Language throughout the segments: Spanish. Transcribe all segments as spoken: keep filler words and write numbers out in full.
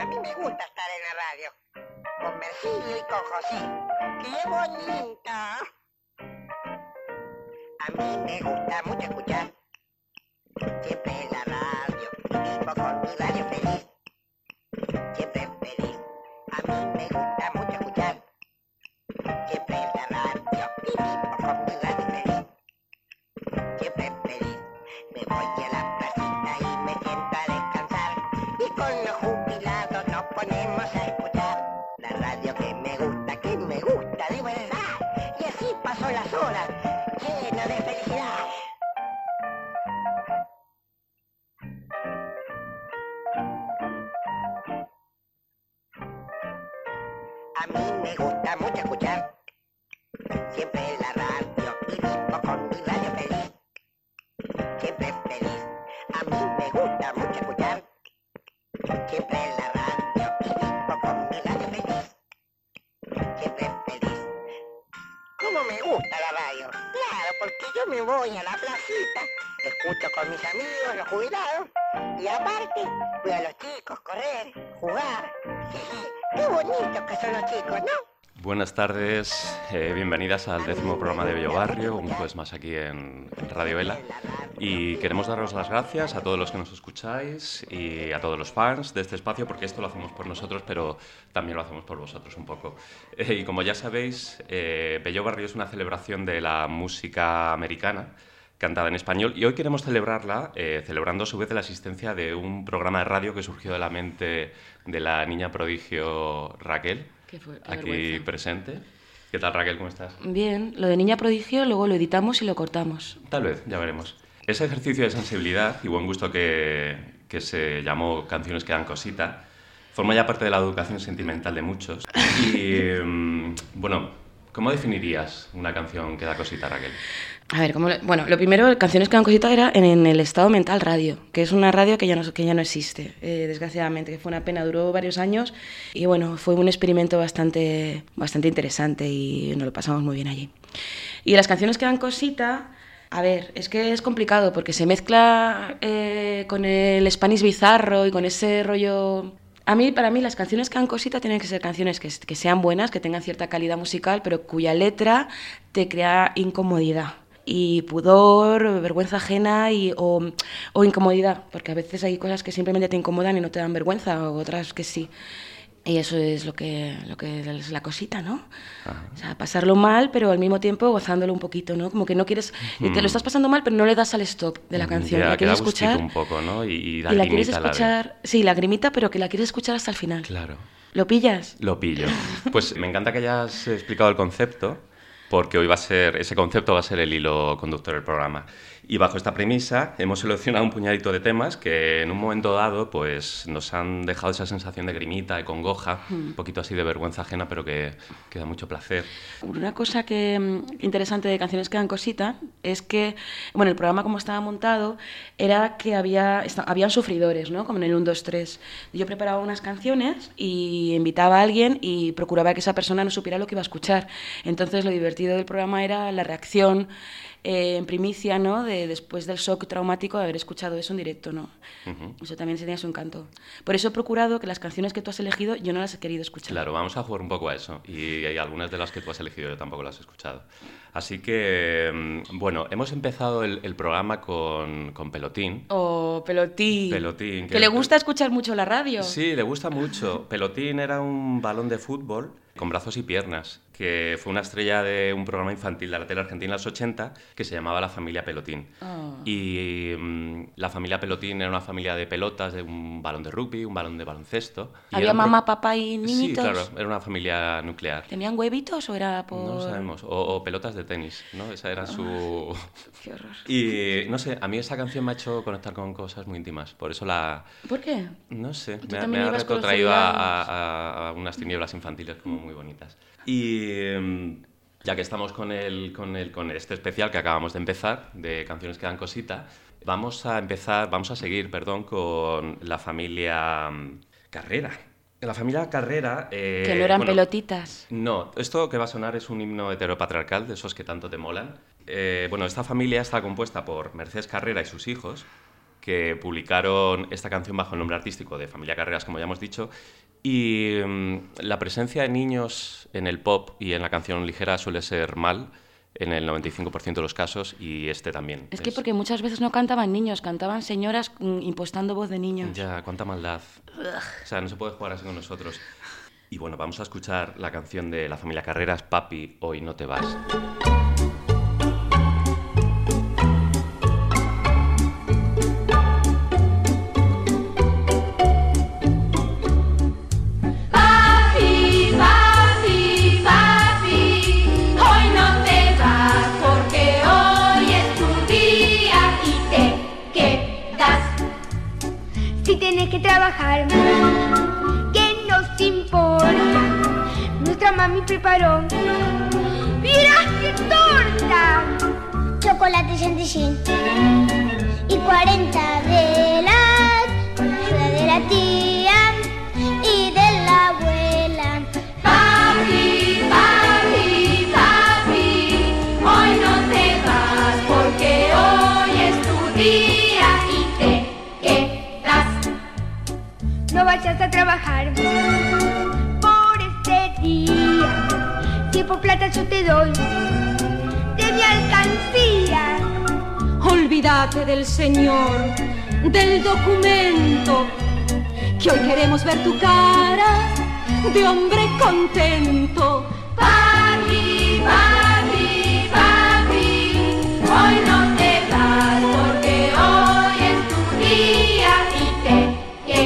A mí me gusta estar en la radio, con Mercilio y con José. ¡Qué bonito! A mí me gusta mucho escuchar siempre en la radio, vivo con mi radio feliz, siempre feliz. A mí me gusta mucho escuchar siempre en la radio, vivo con mi radio feliz, siempre feliz. Me voy a la placita y me siento a descansar, y con los jubilados nos ponemos a escuchar la radio que me gusta, que me gusta de verdad, y así paso las horas llena de felicidad. A mí me gusta mucho escuchar siempre en la radio y vivo con mi radio feliz, siempre feliz. A mí me gusta mucho escuchar siempre en la radio y vivo con mi radio feliz, siempre feliz. ¿Cómo me gusta la radio? Claro, porque yo me voy a la placita, escucho con mis amigos, los jubilados, y aparte voy a los chicos correr, jugar. Qué bonitos que son los chicos, ¿no? Buenas tardes, eh, bienvenidas al décimo programa de Bello Barrio, un jueves más aquí en, en Radio Vela. Y queremos daros las gracias a todos los que nos escucháis y a todos los fans de este espacio, porque esto lo hacemos por nosotros, pero también lo hacemos por vosotros un poco. Eh, y como ya sabéis, eh, Bello Barrio es una celebración de la música americana, cantada en español, y hoy queremos celebrarla, eh, celebrando a su vez la existencia de un programa de radio que surgió de la mente de la niña prodigio Raquel, qué fue, qué aquí vergüenza. presente. ¿Qué tal, Raquel? ¿Cómo estás? Bien, lo de niña prodigio luego lo editamos y lo cortamos. Tal vez, ya veremos. Ese ejercicio de sensibilidad y buen gusto que, que se llamó Canciones que dan cosita forma ya parte de la educación sentimental de muchos. Y, mm, bueno, ¿cómo definirías una canción que da cosita, Raquel? A ver, ¿cómo lo- bueno, lo primero, Canciones que dan cosita era en, en el Estado Mental Radio, que es una radio que ya no, que ya no existe, eh, desgraciadamente, que fue una pena, duró varios años y bueno, fue un experimento bastante, bastante interesante y nos lo pasamos muy bien allí. Y las canciones que dan cosita, a ver, es que es complicado porque se mezcla eh, con el Spanish bizarro y con ese rollo. A mí, para mí, las canciones que dan cosita tienen que ser canciones que, que sean buenas, que tengan cierta calidad musical, pero cuya letra te crea incomodidad y pudor, vergüenza ajena y, o, o incomodidad, porque a veces hay cosas que simplemente te incomodan y no te dan vergüenza, o otras que sí. Y eso es lo que, lo que es la cosita, ¿no? Ajá. O sea, pasarlo mal, pero al mismo tiempo gozándolo un poquito, ¿no? Como que no quieres... y te lo estás pasando mal, pero no le das al stop de la canción. Ya, la que da quieres gustito escuchar un poco, ¿no? Y, y da y la quieres grimita a la vez. escuchar... Sí, lagrimita, pero que la quieres escuchar hasta el final. Claro. ¿Lo pillas? Lo pillo. Pues me encanta que hayas explicado el concepto, porque hoy va a ser, ese concepto va a ser el hilo conductor del programa. Y bajo esta premisa hemos seleccionado un puñadito de temas que en un momento dado pues, nos han dejado esa sensación de grimita, de congoja, Hmm. un poquito así de vergüenza ajena, pero que, que da mucho placer. Una cosa que mm, interesante de Canciones que dan cosita es que, bueno, el programa como estaba montado era que había esta- habían sufridores, ¿no? Como en el uno, dos, tres. Yo preparaba unas canciones y invitaba a alguien y procuraba que esa persona no supiera lo que iba a escuchar. Entonces lo divertido del programa era la reacción eh, en primicia, ¿no? De, después del shock traumático de haber escuchado eso en directo, ¿no? Ujú. Eso también tenía su encanto. Por eso he procurado que las canciones que tú has elegido yo no las he querido escuchar. Claro, vamos a jugar un poco a eso. Y hay algunas de las que tú has elegido yo tampoco las he escuchado. Así que, mm, bueno, hemos empezado el, el programa con, con Pelotín. O Pelotín. Pelotín, Que, que- le gusta escuchar mucho la radio. Sí, le gusta mucho. Pelotín era un balón de fútbol con brazos y piernas, que fue una estrella de un programa infantil de la tele argentina en los ochenta que se llamaba La Familia Pelotín. Ah. Y mm, la familia Pelotín era una familia de pelotas, de un balón de rugby, un balón de baloncesto. Y ¿Había era un pro- mamá, papá y niñitos? Sí, claro, era una familia nuclear. ¿Tenían huevitos o era por...? No lo sabemos. O, o pelotas de tenis, ¿no? Esa era su... Qué horror. Y no sé, a mí esa canción me ha hecho conectar con cosas muy íntimas. Por eso la... ¿Por qué? No sé, Tú me, ha- también me ha ibas con los retrotraído a, jubilados. a- a unas tinieblas infantiles como muy bonitas. Y em, ya que estamos con, el, con, el, con este especial que acabamos de empezar, de Canciones que dan cosita, vamos a empezar, vamos a seguir, perdón, con la familia mm, Carrera. La familia Carrera... eh, Que no eran bueno, pelotitas. no, esto que va a sonar es un himno heteropatriarcal, de esos que tanto te molan. Eh, bueno, esta familia está compuesta por Mercedes Carrera y sus hijos, que publicaron esta canción bajo el nombre artístico de Familia Carreras, como ya hemos dicho, y um, la presencia de niños en el pop y en la canción ligera suele ser mal en el noventa y cinco por ciento de los casos, y este también. Es que es... porque muchas veces no cantaban niños, cantaban señoras impostando voz de niños. Ya, cuánta maldad. Ugh. O sea, no se puede jugar así con nosotros. Y bueno, vamos a escuchar la canción de la Familia Carreras, Papi, hoy no te vas. Trabajar, ¿qué nos importa? Nuestra mami preparó, ¡mira qué torta! Chocolates en Dichin y cuarenta velas con la ayuda de la tía y de la abuela. Papi, papi, papi, hoy no te vas porque hoy es tu día y te no vayas a trabajar por este día. Si por plata yo te doy de mi alcancía. Olvídate del señor, del documento, que hoy queremos ver tu cara de hombre contento. Papi, papi, papi, hoy no te vas porque hoy es tu día y te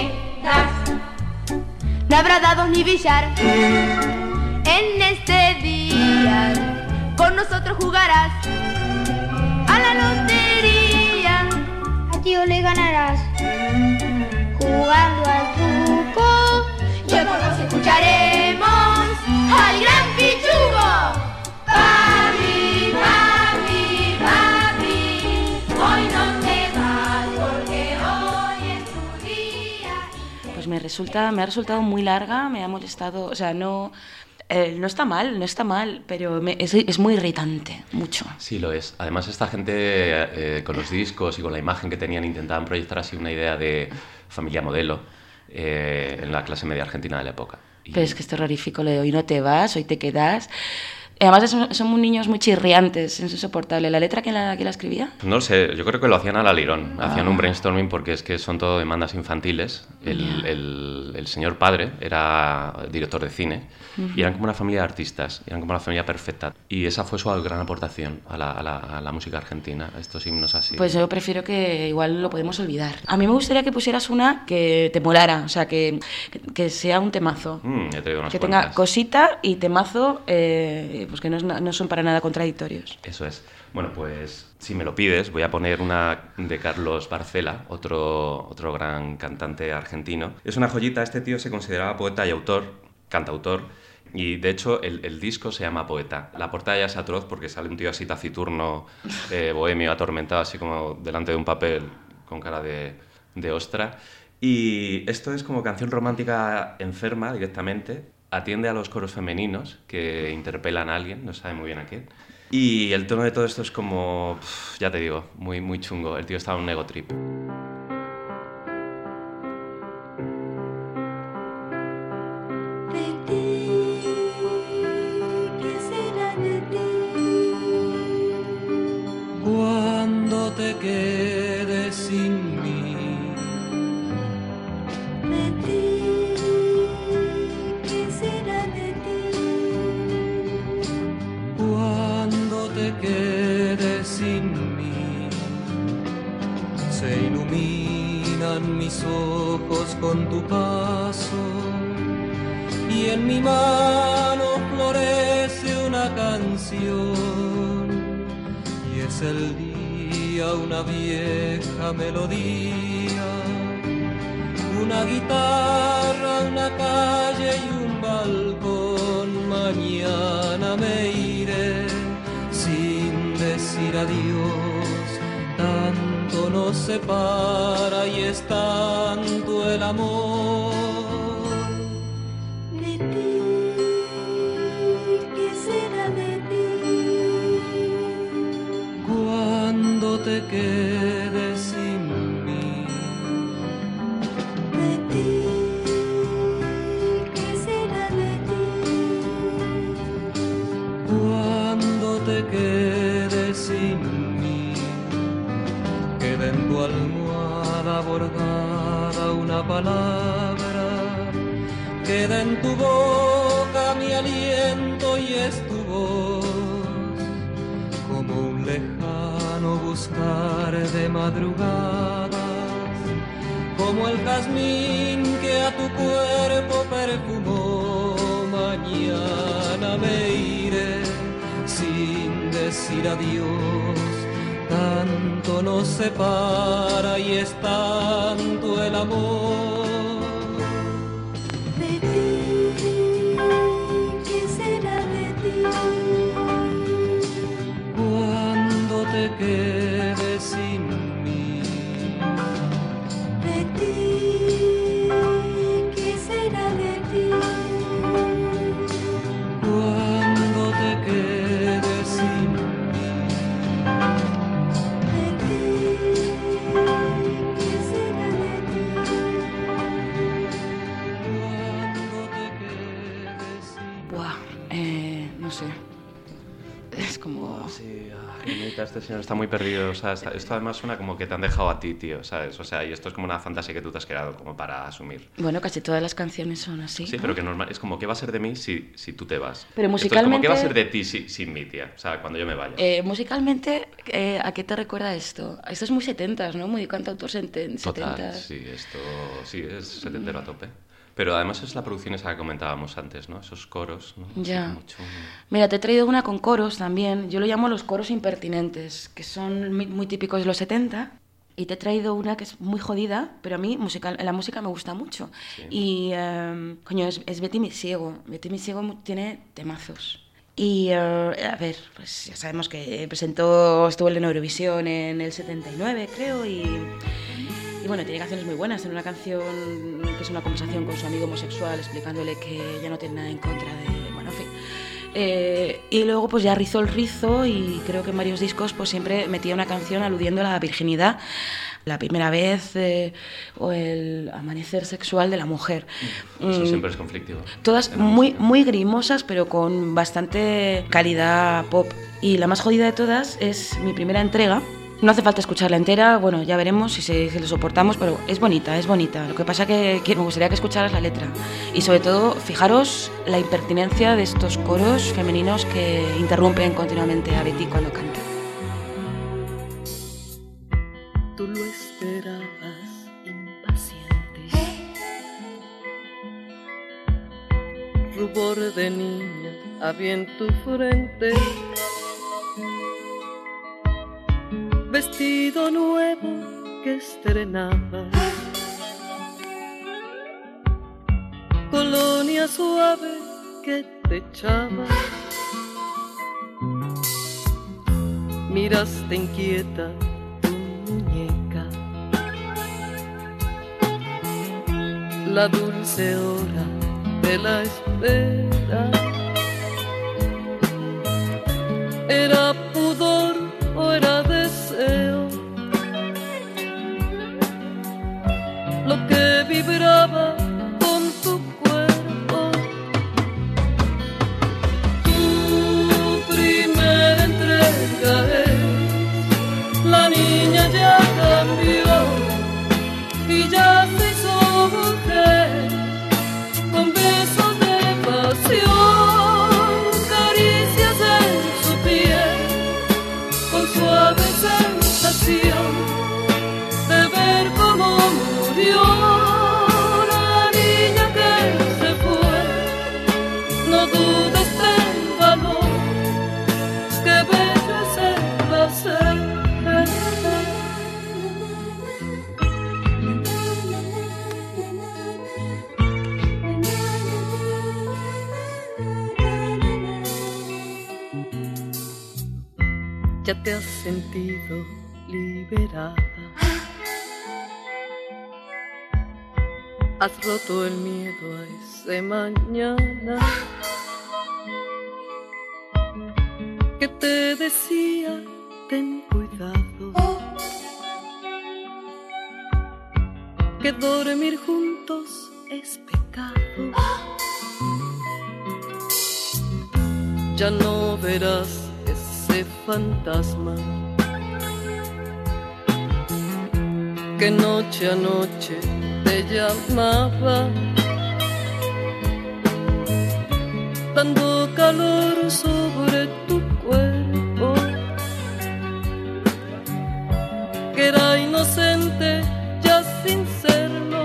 no habrá dados ni billar en este día. Con nosotros jugarás a la lotería. A tío le ganarás jugando al truco. Y después nos escucharemos al gran pichugo. Papi, papi, papi, hoy no te vas porque hoy es tu día. Pues me resulta, me ha resultado muy larga, me ha molestado, o sea, no, eh, no está mal, no está mal, pero me, es, es muy irritante, mucho. Sí, lo es. Además, esta gente eh, con los discos y con la imagen que tenían intentaban proyectar así una idea de familia modelo eh, en la clase media argentina de la época. Y... Pero es que es terrorífico, lo de hoy no te vas, hoy te quedas. Además son, son niños muy chirriantes, es insoportable. ¿La letra quién la, quién la escribía? No lo sé, yo creo que lo hacían al alirón. Ah. Hacían un brainstorming porque es que son todo demandas infantiles. El, yeah. el, el señor padre era director de cine uh-huh. y eran como una familia de artistas, eran como la familia perfecta. Y esa fue su gran aportación a la, a la, a la música argentina, a estos himnos así. Pues yo prefiero que igual lo podemos olvidar. A mí me gustaría que pusieras una que te molara, o sea, que, que sea un temazo. Mm, ya te digo unas que cuantas. Tenga cosita y temazo... Eh, pues que no, es, no son para nada contradictorios. Eso es. Bueno, pues si me lo pides, voy a poner una de Carlos Barcela, otro, otro gran cantante argentino. Es una joyita, este tío se consideraba poeta y autor, cantautor, y de hecho el, el disco se llama Poeta. La portada ya es atroz porque sale un tío así taciturno, eh, bohemio, atormentado, así como delante de un papel con cara de, de ostra. Y esto es como canción romántica enferma directamente. Atiende a los coros femeninos que interpelan a alguien, no sabe muy bien a quién. Y el tono de todo esto es como, pff, ya te digo, muy, muy chungo. El tío estaba en un ego trip. De ti, ¿qué será de ti? Cuando te quedes sin mí. De ti. Te quedes sin mí, se iluminan mis ojos con tu paso y en mi mano florece una canción y es el día una vieja melodía, una guitarra, una calle y un balcón. Mañana me iré sin decir adiós, tanto nos separa y es tanto el amor. De ti, ¿qué será de ti? Cuando te quedes sin mí. quedes sin mí. Queda en tu almohada bordada una palabra, queda en tu boca mi aliento y es tu voz, como un lejano buscar de madrugadas, como el jazmín que a tu cuerpo perfumó. Mañana me iré sin decir adiós, tanto nos separa y es tanto el amor. De ti, ¿qué será de ti? Cuando te quedes sin mí. De ti, ¿qué será de ti? Cuando te quedes sin mí. De ti, ¿qué será de ti? Cuando te quedes sin mí. Buah, eh, no sé. Es como... Sí, ay, neta, este señor está muy perdido. O sea, está- esto además suena como que te han dejado a ti, tío, ¿sabes? O sea, y esto es como una fantasía que tú te has creado como para asumir. Bueno, casi todas las canciones son así. Sí, ¿no? pero que normal, es como, ¿qué va a ser de mí si, si tú te vas? Pero Esto es como, ¿qué va a musicalmente- ser de ti si- sin mí, tía? O sea, cuando yo me vaya. Eh, musicalmente, eh, ¿a qué te recuerda esto? Esto es muy setentas, ¿no? Muy cantautor seten- Total, setentas. sí, esto sí es setentero a tope. Pero además es la producción esa que comentábamos antes, ¿no? Esos coros, ¿no? Así Ya. como chulo. Mira, te he traído una con coros también. Yo lo llamo los coros impertinentes, que son muy, muy típicos de los setenta. Y te he traído una que es muy jodida, pero a mí musical, la música me gusta mucho. Sí. Y, eh, coño, es, es Betty Misiego. Betty Misiego mu- tiene temazos. Y, eh, a ver, pues ya sabemos que presentó, estuvo en Eurovisión en el setenta y nueve, creo, y... Y bueno, tiene canciones muy buenas. Tiene una canción que es una conversación con su amigo homosexual explicándole que ya no tiene nada en contra de... Bueno, en fin. Eh, y luego pues ya rizó el rizo y creo que en varios discos pues siempre metía una canción aludiendo a la virginidad, la primera vez eh, o el amanecer sexual de la mujer. Eso Mm, siempre es conflictivo. Todas En la muy, música. muy grimosas, pero con bastante calidad pop. Y la más jodida de todas es mi primera entrega. No hace falta escucharla entera, bueno, ya veremos si, se, si lo soportamos, pero es bonita, es bonita. Lo que pasa que, que me gustaría que escucharas la letra. Y sobre todo, fijaros la impertinencia de estos coros femeninos que interrumpen continuamente a Betty cuando canta. Tú lo esperabas impaciente. Rubor de niña había en tu frente. Vestido nuevo que estrenaba. Colonia suave que te echaba. Miraste inquieta tu muñeca. La dulce hora de la espera. Era pudor o era deseo. Lo que vibraba con tu cuerpo. Tu primera entrega es la niña ya cambió y ya se hizo mujer con besos de pasión, caricias en su piel, con suave sensación de ver cómo murió la niña que se fue. No dudes del valor, que bello es el placer. Ya te has sentido liberada. Has roto el miedo a ese mañana que te decía ten cuidado, que dormir juntos es pecado. Ya no verás ese ese fantasma que noche a noche te llamaba, dando calor sobre tu cuerpo, que era inocente ya sin serlo.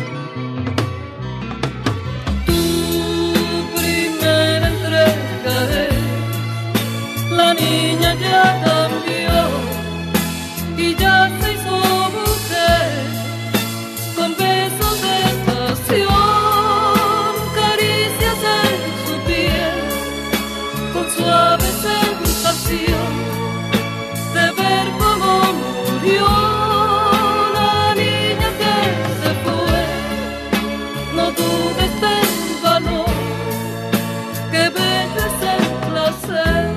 Tu primera entrega es la niña ya cambió y ya se hizo mujer, con besos de pasión, caricias en su piel, con suave sensación de ver cómo murió la niña que se fue. No dudes del valor que bella es el placer.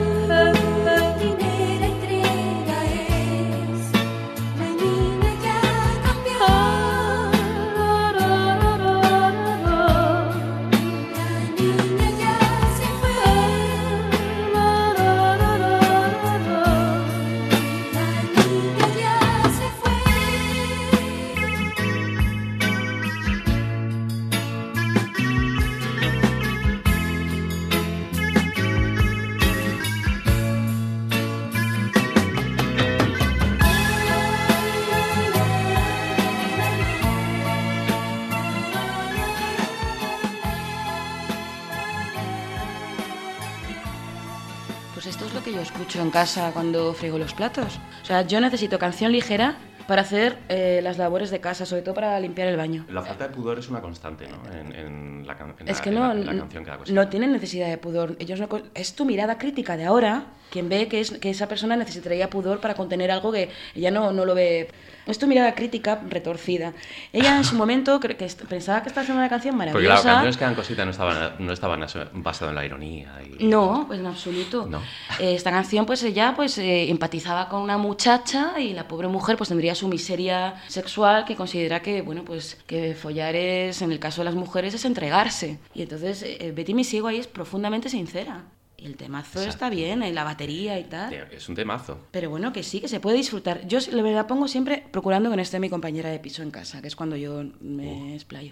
Pues esto es lo que yo escucho en casa cuando friego los platos. O sea, yo necesito canción ligera para hacer eh, las labores de casa, sobre todo para limpiar el baño. La falta de pudor es una constante, ¿no? En, en, la, en, es la, que en, no, la, en la canción que da cosa. No tienen necesidad de pudor. Ellos no, es tu mirada crítica de ahora quien ve que, es, que esa persona necesitaría pudor para contener algo que ella no, no lo ve. Es tu mirada crítica retorcida. Ella en su momento creo que pensaba que estaba haciendo una canción maravillosa. Porque claro, canciones que dan cosita no estaban, no estaban basadas en la ironía. Y... No, pues en absoluto. No. Eh, esta canción, pues ella pues eh, empatizaba con una muchacha y la pobre mujer pues tendría su miseria sexual, que considera que, bueno, pues que follar es, en el caso de las mujeres, es entregarse. Y entonces eh, Betty Misiego ahí es profundamente sincera. Y el temazo Exacto. Está bien, en la batería y tal. Es un temazo. Pero bueno, que sí, que se puede disfrutar. Yo la verdad pongo siempre procurando que no esté mi compañera de piso en casa, que es cuando yo me uh. explayo.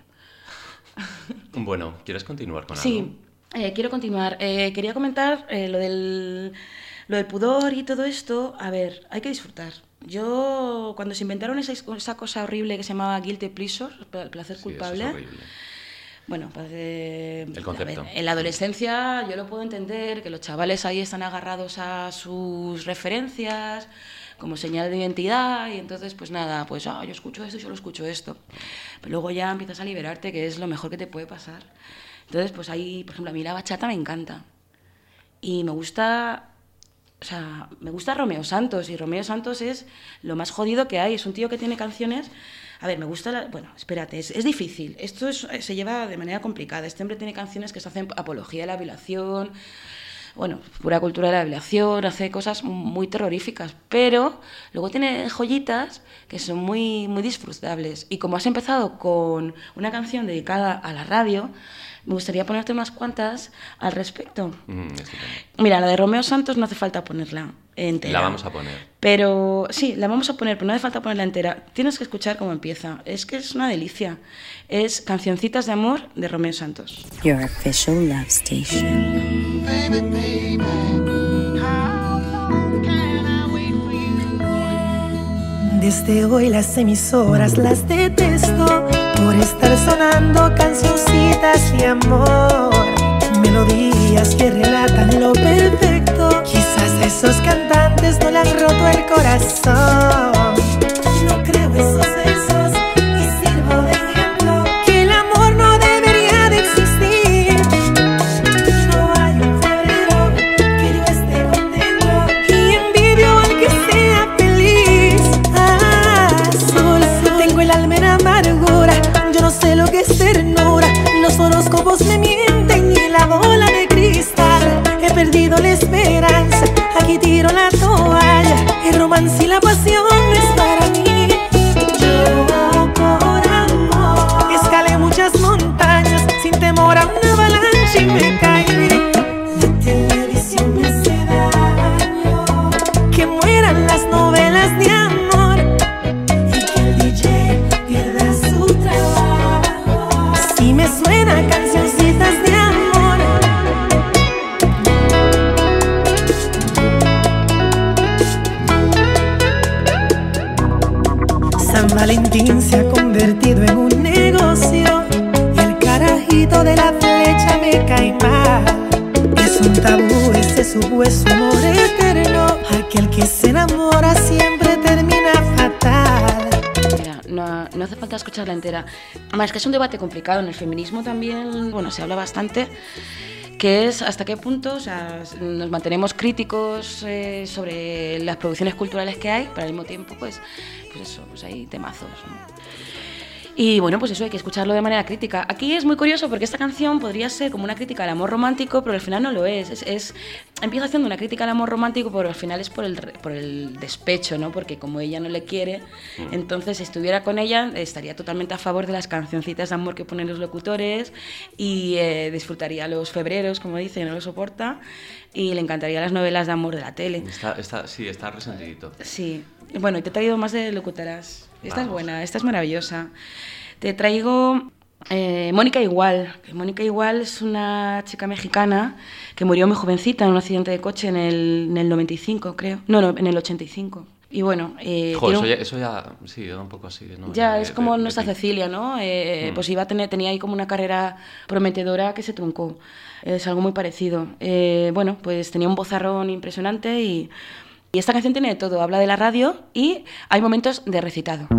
Bueno, ¿quieres continuar con sí, algo? Sí, eh, quiero continuar. Eh, quería comentar eh, lo del... Lo del pudor y todo esto, a ver, hay que disfrutar. Yo, cuando se inventaron esa, esa cosa horrible que se llamaba guilty pleasure, el placer sí, culpable... Eso es horrible. Bueno, pues eh, el concepto. En la adolescencia yo lo puedo entender, que los chavales ahí están agarrados a sus referencias como señal de identidad y entonces pues nada, pues ah, yo escucho esto y yo lo escucho esto. Pero luego ya empiezas a liberarte, que es lo mejor que te puede pasar. Entonces pues ahí, por ejemplo, a mí la bachata me encanta. Y me gusta... O sea, me gusta Romeo Santos, y Romeo Santos es lo más jodido que hay. Es un tío que tiene canciones... A ver, me gusta... La... Bueno, espérate, es, es difícil. Esto es, se lleva de manera complicada. Este hombre tiene canciones que se hacen apología de la violación, bueno, pura cultura de la violación, hace cosas muy terroríficas, pero luego tiene joyitas que son muy, muy disfrutables. Y como has empezado con una canción dedicada a la radio... Me gustaría ponerte unas cuantas al respecto. Mm, Mira, la de Romeo Santos no hace falta ponerla entera. La vamos a poner. Pero sí, la vamos a poner, pero no hace falta ponerla entera. Tienes que escuchar cómo empieza. Es que es una delicia. Es Cancioncitas de Amor de Romeo Santos. Your official love station. Baby, baby, how long can I wait for you? Desde hoy las emisoras las detesto por estar sonando cancioncitas de amor, melodías que relatan lo perfecto. Quizás a esos cantantes no le han roto el corazón. No creo esos besos y sirvo de ejemplo que el amor no debería de existir. No hay un febrero que yo esté contento y envidio al que sea feliz. Ah, sola tengo el alma en amargura. Yo no sé lo que es ternura, los horóscopos me mienten y la bola de cristal. He perdido la esperanza, aquí tiro la toalla. El romance y la pasión es para mí. Yo por amor escalé muchas montañas sin temor a una avalancha y me caí. La televisión me hace daño. Valentín se ha convertido en un negocio y el carajito de la flecha me cae mal. Es un tabú ese supuesto amor eterno, aquel que se enamora siempre termina fatal. Mira, no, no hace falta escucharla entera. Además, que es un debate complicado. En el feminismo también, bueno, se habla bastante, que es hasta qué punto, o sea, nos mantenemos críticos eh, sobre las producciones culturales que hay, pero al mismo tiempo, pues, pues eso, pues hay temazos, ¿no? Y bueno, pues eso, hay que escucharlo de manera crítica. Aquí es muy curioso porque esta canción podría ser como una crítica al amor romántico, pero al final no lo es. Es, es empieza haciendo una crítica al amor romántico, pero al final es por el, por el despecho, ¿no? Porque como ella no le quiere, entonces si estuviera con ella estaría totalmente a favor de las cancioncitas de amor que ponen los locutores y eh, disfrutaría los febreros, como dice, no lo soporta, y le encantarían las novelas de amor de la tele. Está, está, sí, está resentidito. Sí. Bueno, y te he traído más de locutoras. Esta Vamos. es buena, esta es maravillosa. Te traigo eh, Mónica Igual. Mónica Igual es una chica mexicana que murió muy jovencita en un accidente de coche en el, en el noventa y cinco, creo. No, no, en el ochenta y cinco. Y bueno... Eh, Joder, eso, un... ya, eso ya, sí, era un poco así. ¿no? Ya, de, es como de, nuestra de... Cecilia, ¿no? Eh, mm. Pues iba a tener, tenía ahí como una carrera prometedora que se truncó. Es algo muy parecido. Eh, bueno, pues tenía un vozarrón impresionante y... Y esta canción tiene de todo, habla de la radio y hay momentos de recitado.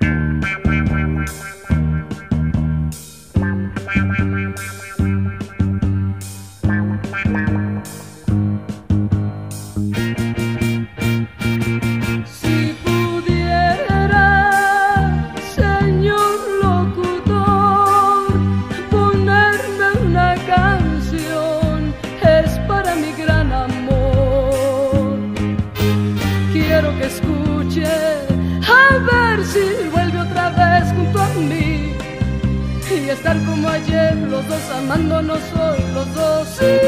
Si pudiera, señor locutor, ponerme una canción, es para mi gran amor. Quiero que escuche, a ver si vuelve otra vez junto a mí y estar como ayer, los dos amándonos hoy, los dos. Sí,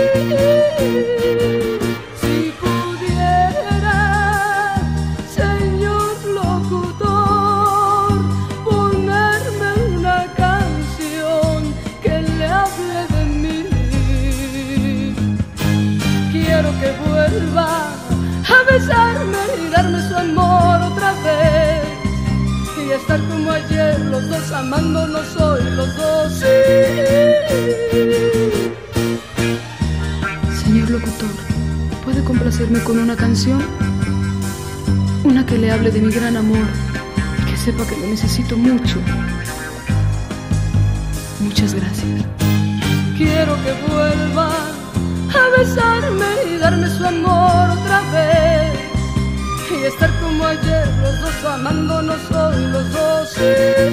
si pudiera, señor locutor, ponerme una canción que le hable de mí. Quiero que vuelva a besarme y darme su amor otra vez y estar como ayer, los dos amándonos hoy, los dos. Sí. Señor locutor, ¿puede complacerme con una canción? Una que le hable de mi gran amor y que sepa que lo necesito mucho. Muchas gracias. Quiero que vuelva a besarme y darme su amor otra vez y estar como ayer, los dos amándonos hoy, los dos. Sí,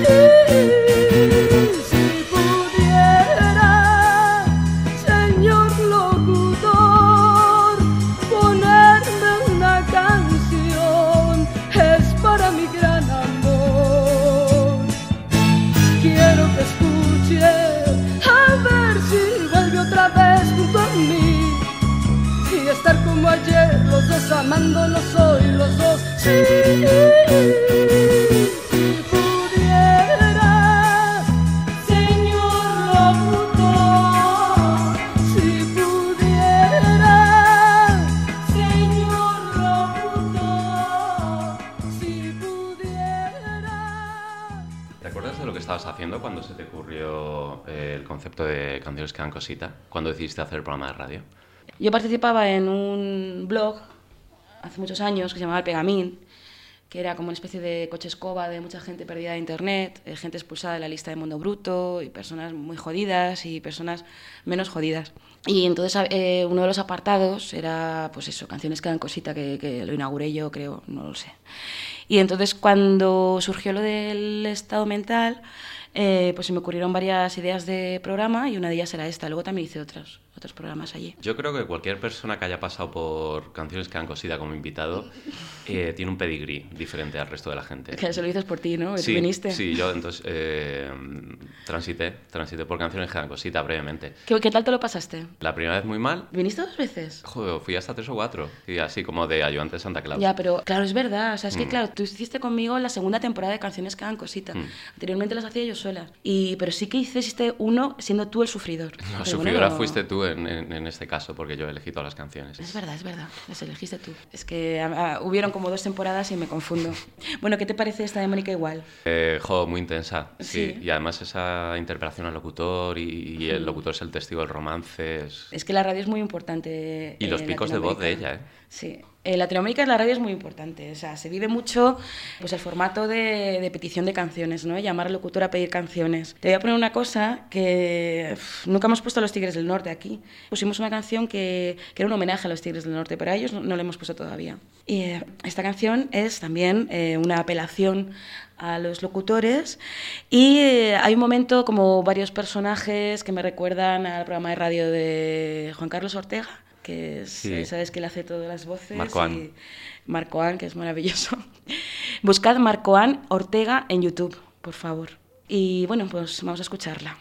si pudiera, señor locutor, ponerme una canción, es para mi gran amor. Quiero que escuche, a ver si vuelve otra vez junto a mí y estar como ayer, los dos amándonos hoy, los dos. Sí, si pudiera, señor locutor, si pudiera, señor locutor, si pudiera. ¿Te acuerdas de lo que estabas haciendo cuando se te ocurrió eh, el concepto de canciones que dan cosita? ¿Cuándo decidiste hacer el programa de radio? Yo participaba en un blog hace muchos años que se llamaba El Pegamín, que era como una especie de coche escoba de mucha gente perdida de internet, eh, gente expulsada de la lista de Mundo Bruto y personas muy jodidas y personas menos jodidas. Y entonces eh, uno de los apartados era, pues eso, canciones que dan cosita, que, que lo inauguré yo, creo, no lo sé. Y entonces cuando surgió lo del estado mental, eh, pues se me ocurrieron varias ideas de programa y una de ellas era esta. Luego también hice otros, otros programas allí. Yo creo que cualquier persona que haya pasado por canciones que dan cosita como invitado eh, tiene un pedigrí diferente al resto de la gente. Que eso lo dices por ti, ¿no? Que Sí, tú viniste. sí, yo entonces eh, transité, transité por canciones que dan cosita brevemente. ¿Qué, ¿Qué tal te lo pasaste? La primera vez muy mal. ¿Viniste dos veces? Joder, fui hasta tres o cuatro. Y así como de ayudante de Santa Claus. Ya, pero claro, es verdad. O sea, es que Mm. claro, tú hiciste conmigo la segunda temporada de canciones que dan cosita. Mm. Anteriormente las hacía yo sola. Y, pero sí que hiciste uno siendo tú el sufridor. La Pero sufridora bueno, fuiste tú tú en, en, en este caso, porque yo he elegido las canciones. Es verdad, es verdad, las elegiste tú. Es que a, a, hubieron como dos temporadas y me confundo. Bueno, ¿qué te parece esta de Mónica Igual? Eh, jo, muy intensa, sí. Sí. Y además esa interpretación al locutor y, y el locutor es el testigo del romance. Es, es que la radio es muy importante. Y los picos de voz de ella, ¿eh? Sí. En Latinoamérica la radio es muy importante, o sea, se vive mucho pues el formato de, de petición de canciones, ¿no? Llamar al locutor a pedir canciones. Te voy a poner una cosa que uf, nunca hemos puesto a los Tigres del Norte aquí. Pusimos una canción que, que era un homenaje a los Tigres del Norte, pero a ellos no, no la hemos puesto todavía. Y eh, esta canción es también eh, una apelación a los locutores y eh, hay un momento como varios personajes que me recuerdan al programa de radio de Juan Carlos Ortega, que es, sí. sabes que él hace todas las voces. Marcoán. Y Marcoán, que es maravilloso. Buscad Marcoán Ortega en YouTube, por favor. Y bueno, pues vamos a escucharla.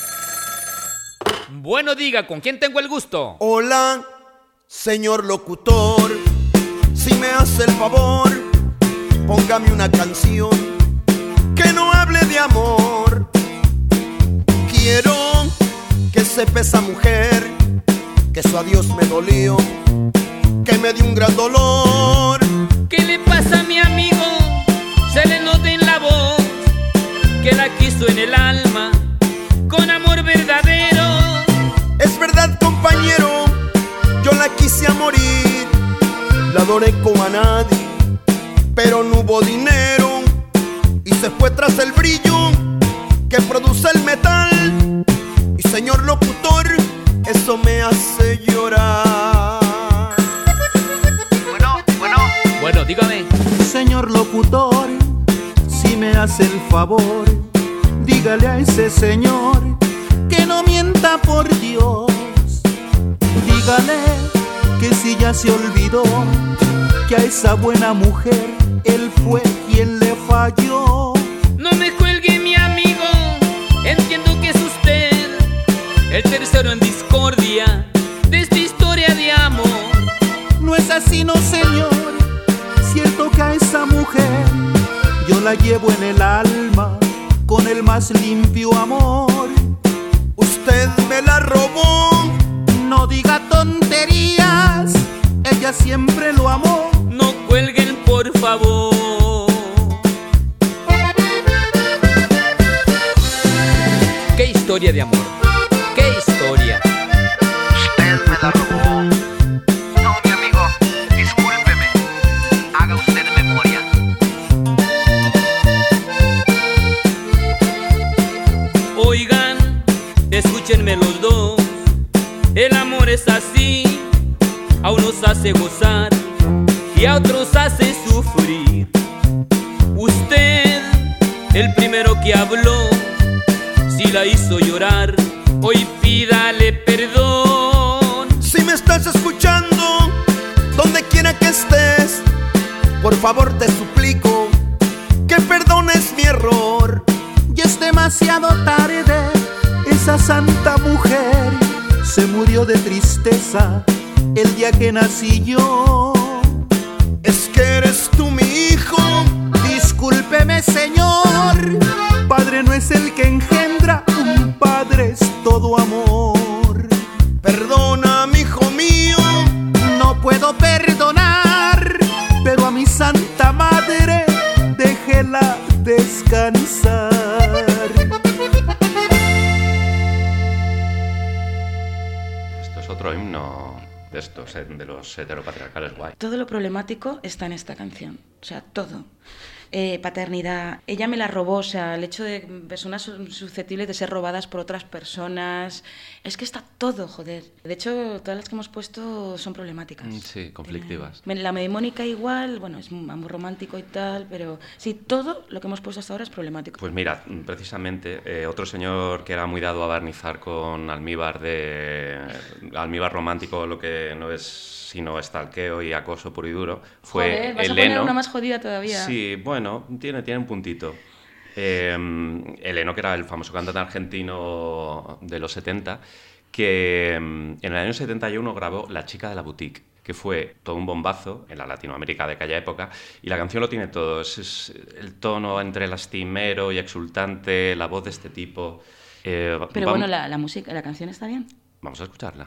Bueno, diga, ¿con quién tengo el gusto? Hola, señor locutor, si me hace el favor, póngame una canción que no hable de amor. Quiero que sepa esa mujer que su adiós me dolió, que me dio un gran dolor. ¿Qué le pasa a mi amigo? Se le nota en la voz que la quiso en el alma con amor verdadero. Es verdad, compañero, yo la quise a morir, la adoré como a nadie, pero no hubo dinero y se fue tras el brillo que produce el metal. Y señor locutor, eso me hace llorar. Bueno, bueno. Bueno, dígame. Señor locutor, si me hace el favor, dígale a ese señor que no mienta por Dios. Dígale que si ya se olvidó que a esa buena mujer él fue quien le falló. No me cuelgue, mi amigo, entiendo que es usted el tercero en discordia de esta historia de amor. No es así, no señor, cierto que a esa mujer yo la llevo en el alma con el más limpio amor. Usted me la robó. No diga tonterías, ella siempre lo amó. No cuelguen, por favor. ¿Qué historia de amor? ¿Qué historia? Usted me la robó. No, mi amigo, discúlpeme. Haga usted memoria. Oigan, escúchenme los dos. El amor es así, a unos hace gozar y a otros hace sufrir. Usted, el primero que habló, si la hizo llorar, hoy pídale perdón. Si me estás escuchando, donde quiera que estés, por favor te suplico que perdones mi error. Ya es demasiado tarde, esa santa mujer se murió de tristeza el día que nací yo. Es que eres tú mi hijo. Discúlpeme, señor, padre no es el que engendra, un padre es todo amor. Perdona, mi hijo mío. No puedo perdonar, pero a mi santa madre déjela descansar. Esto es otro himno de estos, eh, de los heteropatriarcales guay. Todo lo problemático está en esta canción, o sea, todo. Eh, paternidad, ella me la robó, o sea, el hecho de personas susceptibles de ser robadas por otras personas, es que está todo, joder. De hecho, todas las que hemos puesto son problemáticas. Sí, conflictivas. La de Mónica igual, bueno, es amor romántico y tal, pero sí, todo lo que hemos puesto hasta ahora es problemático. Pues mira, precisamente, eh, otro señor que era muy dado a barnizar con almíbar de almíbar romántico, lo que no es sino estalqueo y acoso puro y duro, fue Joder, vas Eleno. a poner una más jodida todavía. Sí, bueno, tiene, tiene un puntito. Eh, Eleno, que era el famoso cantante argentino de los setenta, que en el año setenta y uno grabó La chica de la boutique, que fue todo un bombazo en la Latinoamérica de aquella época, y la canción lo tiene todo. Es, es el tono entre lastimero y exultante, la voz de este tipo. Eh, Pero vamos... bueno, la, la música, la canción está bien. Vamos a escucharla.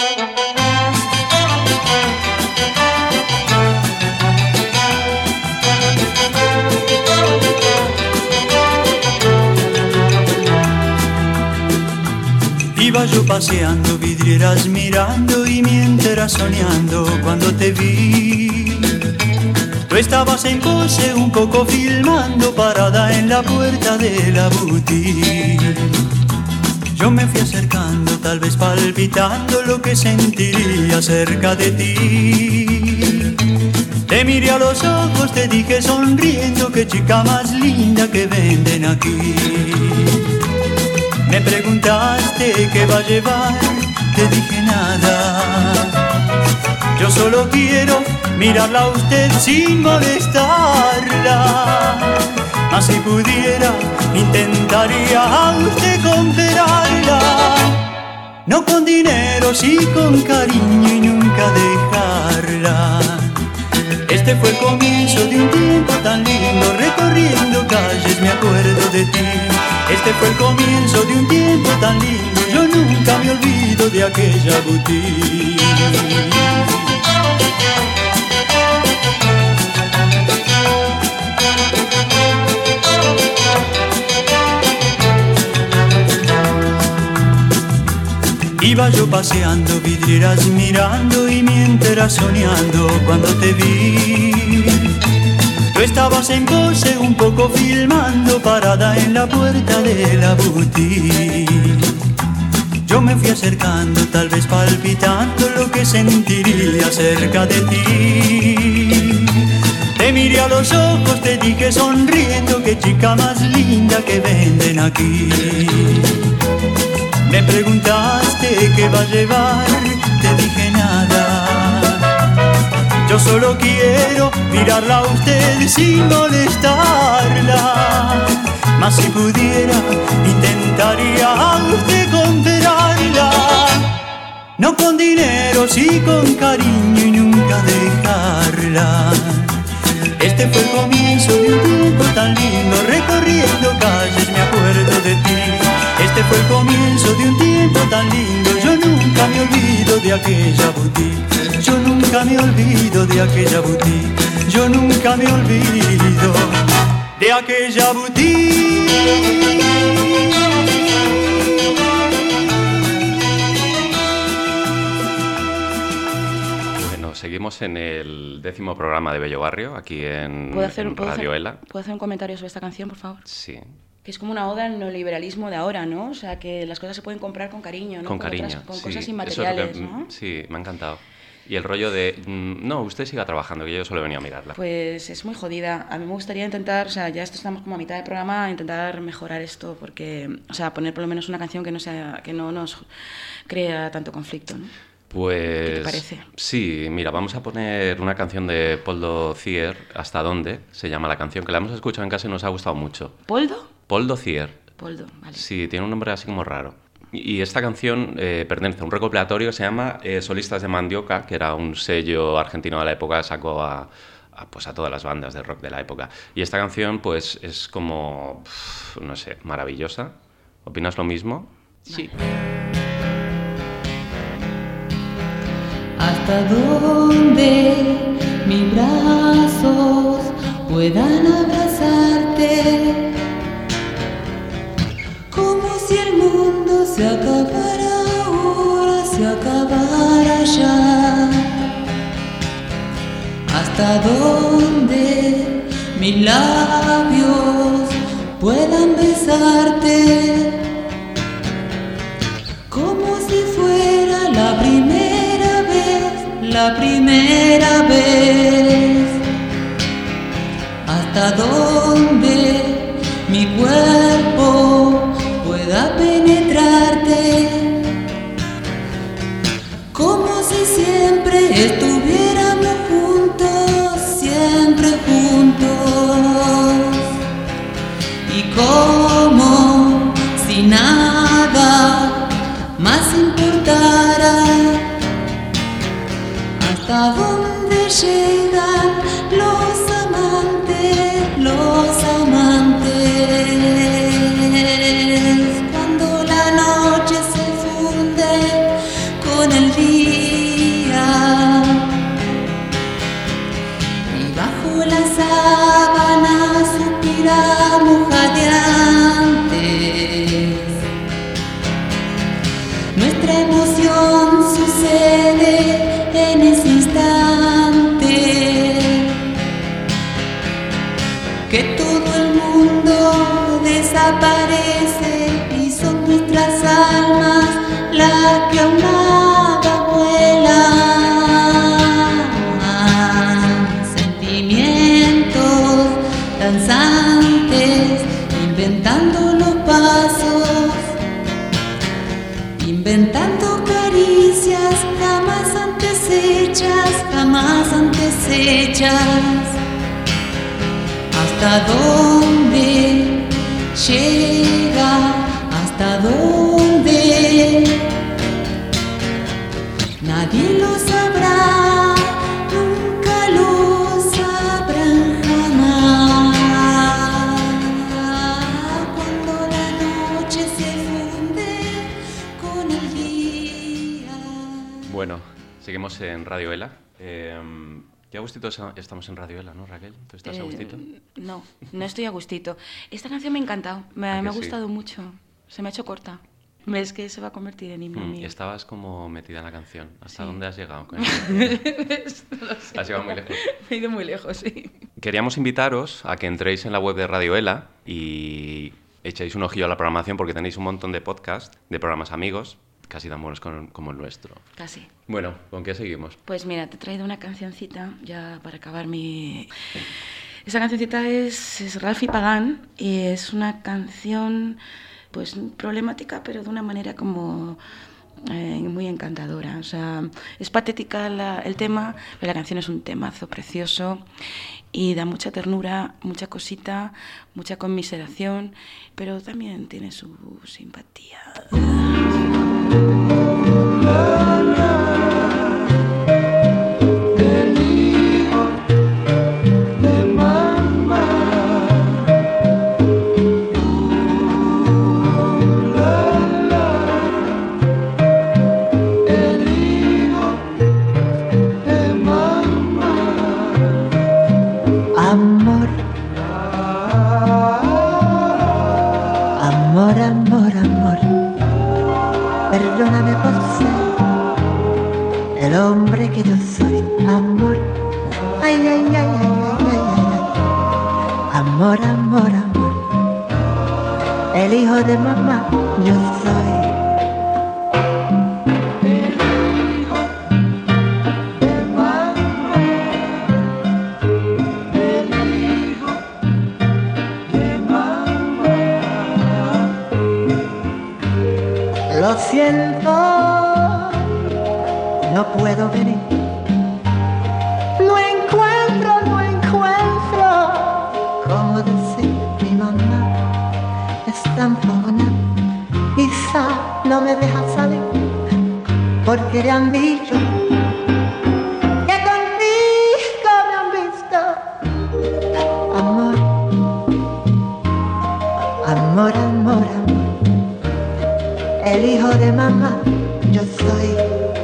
Iba yo paseando, vidrieras mirando y mientras soñando cuando te vi. Tú estabas en pose un poco filmando, parada en la puerta de la boutique. Yo me fui acercando, tal vez palpitando lo que sentiría cerca de ti. Te miré a los ojos, te dije sonriendo, qué chica más linda que venden aquí. Me preguntaste qué va a llevar, te dije nada. Yo solo quiero mirarla a usted sin molestarla. Mas si pudiera, intentaría a usted comprarla. No con dinero, sí con cariño y nunca dejarla. Este fue el comienzo de un tiempo tan lindo, recorriendo calles me acuerdo de ti. Este fue el comienzo de un tiempo tan lindo, yo nunca me olvido de aquella boutique. Iba yo paseando, vidrieras mirando y mientras soñando cuando te vi. Tú estabas en pose un poco filmando, parada en la puerta de la boutique. Yo me fui acercando, tal vez palpitando lo que sentiría cerca de ti. Te miré a los ojos, te dije sonriendo, qué chica más linda que venden aquí. Me preguntaste qué va a llevar, te dije nada. Yo solo quiero mirarla a usted sin molestarla. Mas si pudiera, intentaría a usted comprarla. No con dinero, sí con cariño y nunca dejarla. Este fue el comienzo de un tiempo tan lindo, recorriendo calles me acuerdo de ti. Este fue el comienzo de un tiempo tan lindo, yo nunca me olvido de aquella boutique. Yo nunca me olvido de aquella boutique. Yo nunca me olvido de aquella boutique. Seguimos en el décimo programa de Bello Barrio, aquí en, ¿Puedo hacer, en ¿puedo Radio hacer, Ela. ¿Puedo hacer un comentario sobre esta canción, por favor? Sí. Que es como una oda al neoliberalismo de ahora, ¿no? O sea, que las cosas se pueden comprar con cariño, ¿no? Con, con cariño, otras, con sí. cosas Eso inmateriales, es lo que, ¿no? Sí, me ha encantado. Y el rollo de, no, usted siga trabajando, que yo solo venía a mirarla. Pues es muy jodida. A mí me gustaría intentar, o sea, ya esto estamos como a mitad del programa, intentar mejorar esto, porque, o sea, poner por lo menos una canción que no sea, que no nos crea tanto conflicto, ¿no? Pues, ¿qué te parece? Sí, mira, vamos a poner una canción de Poldo Cier, ¿Hasta dónde? Se llama la canción, que la hemos escuchado en casa y nos ha gustado mucho. ¿Poldo? Poldo Cier. Poldo, vale. Sí, tiene un nombre así como raro. Y esta canción eh, pertenece a un recopilatorio que se llama eh, Solistas de Mandioca, que era un sello argentino de la época, sacó a, a, pues a todas las bandas de rock de la época. Y esta canción pues es como, pff, no sé, maravillosa. ¿Opinas lo mismo? Sí. Hasta dónde mis brazos puedan abrazarte, como si el mundo se acabara ahora, se acabara ya. Hasta dónde mis labios puedan besarte, como si fuera la primera vez, la primera vez. Hasta dónde mi cuerpo pueda penetrarte, como si siempre estuviéramos juntos, siempre juntos. Y como si nada más importara. Hasta dónde llegan los amantes, los amantes. sábana suspiramos jadeantes. Nuestra emoción sucede en ese instante, que todo el mundo desaparece y son nuestras almas las que a un lado vuelan. Sentimientos danzantes, inventando los pasos, inventando caricias jamás antes hechas, jamás antes hechas. ¿Hasta dónde llega? ¿Hasta dónde? Nadie lo sabrá, nunca lo sabrán jamás. Cuando la noche se funde con el día. Bueno, seguimos en Radio Ela. Eh, ¿Qué a gustito estamos en Radio Ela, no, Raquel? ¿Tú estás Eh, a gustito? No, no estoy a gustito. Esta canción me ha encantado, me, ¿A que me ha sí? gustado mucho. Se me ha hecho corta. ¿Ves que se va a convertir en himno Mm, mío? estabas como metida en la canción. ¿Hasta Sí. dónde has llegado? Con Esto lo sé. Has llegado muy lejos. Me he ido muy lejos, sí. Queríamos invitaros a que entréis en la web de Radio Ela y echéis un ojillo a la programación porque tenéis un montón de podcasts, de programas amigos, casi tan buenos con- como el nuestro. Casi. Bueno, ¿con qué seguimos? Pues mira, te he traído una cancioncita ya para acabar mi... Esa cancioncita es, es Ralphie Pagán y es una canción pues problemática pero de una manera como eh, muy encantadora. O sea, es patética la- el tema, pero la canción es un temazo precioso y da mucha ternura, mucha cosita, mucha conmiseración, pero también tiene su simpatía. Amor, amor, amor, amor, perdóname por ser el hombre que yo soy. Amor, ay, ay, ay, ay, ay, ay, ay. Amor, amor, amor, el hijo de mamá yo soy. Lo siento, no puedo venir. No encuentro, no encuentro cómo decir mi mamá es tan fona. Quizá no me deja salir porque le han dicho que contigo me han visto. Amor, amor, amor, amor, el hijo de mamá yo soy.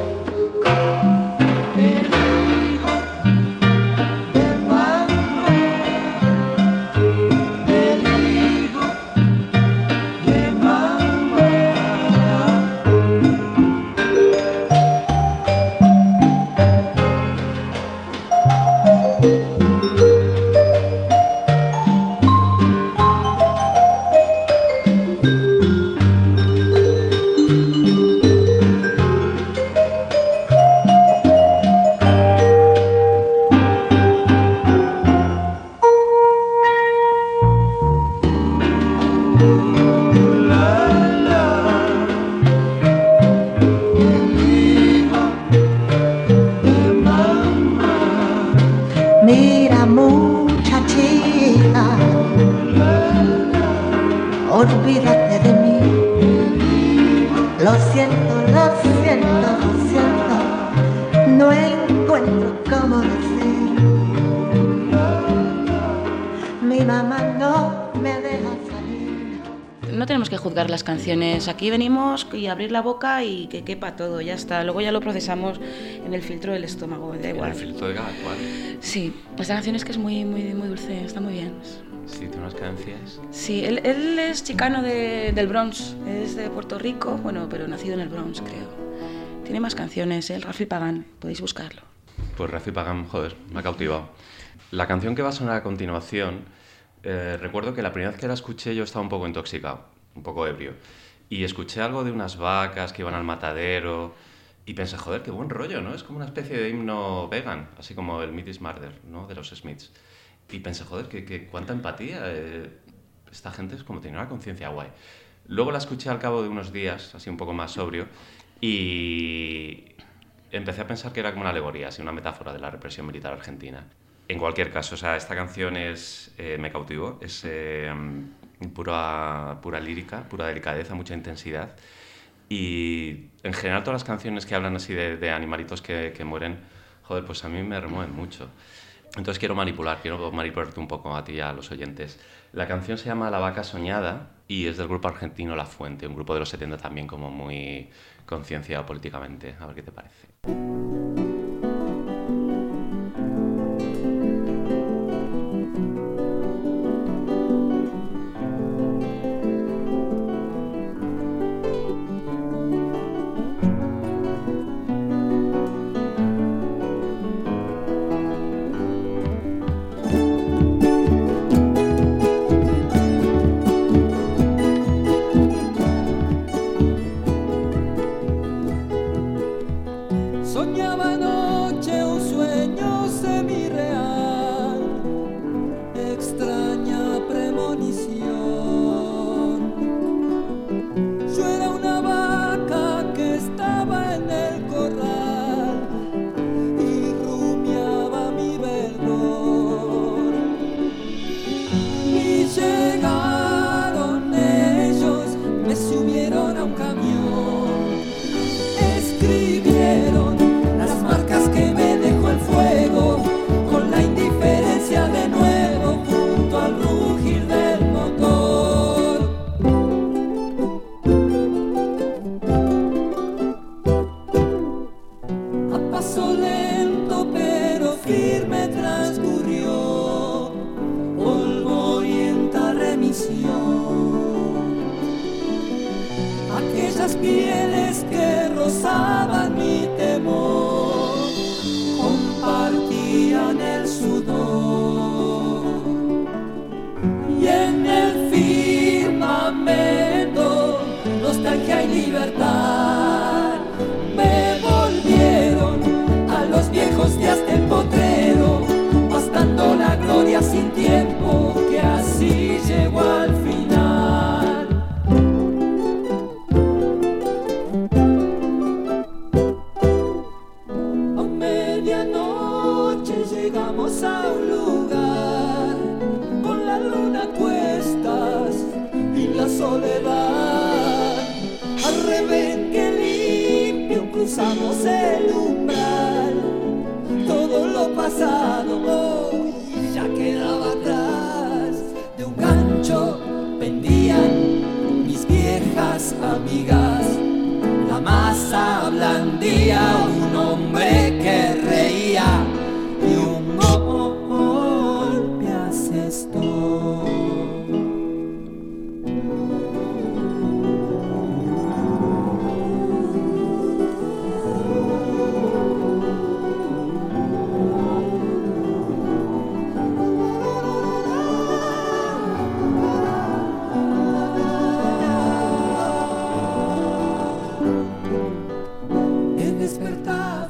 Mira muchachita, olvídate de mí. Lo siento, lo siento, lo siento, no encuentro cómo decir. Mi mamá no me deja salir. no tenemos que juzgar las canciones. Aquí venimos y abrir la boca y que quepa todo, ya está. Luego ya lo procesamos en el filtro del estómago, da igual. En el filtro de cada cual. Sí, esta canción es que es muy, muy, muy dulce, está muy bien. Sí, tiene unas cadencias. Sí, él, él es chicano de, del Bronx, es de Puerto Rico, bueno, pero nacido en el Bronx, creo. Tiene más canciones, el Rafi Pagán, podéis buscarlo. Pues Rafi Pagán, joder, me ha cautivado. La canción que va a sonar a continuación, eh, recuerdo que la primera vez que la escuché yo estaba un poco intoxicado, un poco ebrio. Y escuché algo de unas vacas que iban al matadero y pensé, joder, qué buen rollo, ¿no? Es como una especie de himno vegan, así como el Meat is Murder, ¿no? De los Smiths. Y pensé, joder, que, que cuánta empatía. Eh, esta gente es como tiene una conciencia guay. Luego la escuché al cabo de unos días, así un poco más sobrio, y empecé a pensar que era como una alegoría, así una metáfora de la represión militar argentina. En cualquier caso, o sea, esta canción es, eh, me cautivó, es eh, pura, pura lírica, pura delicadeza, mucha intensidad. Y en general todas las canciones que hablan así de, de animalitos que, que mueren, joder, pues a mí me remueven mucho. Entonces quiero manipular, quiero manipularte un poco a ti y a los oyentes. La canción se llama La vaca soñada y es del grupo argentino La Fuente, un grupo de los setenta también como muy concienciado políticamente. A ver qué te parece. Soñaba anoche un sueño semi-real, extraña premonición. Yo era una vaca que estaba en el corral y rumiaba mi verdor. Y llegaron ellos, me subieron a un camión, escribieron las marcas que me dejó el fuego, con la indiferencia de nuevo junto al rugir del motor. A paso lento pero firme transcurrió, polvorienta remisión. Aquellas pieles que rozaban mi temor compartían el sudor, y en el firmamento nostalgia y libertad me volvieron a los viejos días del potrero, bastando la gloria sin tiempo que así llegó al final. Llegamos a un lugar con la luna a cuestas y la soledad. Al rebenque limpio cruzamos el umbral. Todo lo pasado hoy ya quedaba atrás. De un gancho pendían mis viejas amigas. La masa blandía un hombre que reía. Y un golpe asestó. He despertado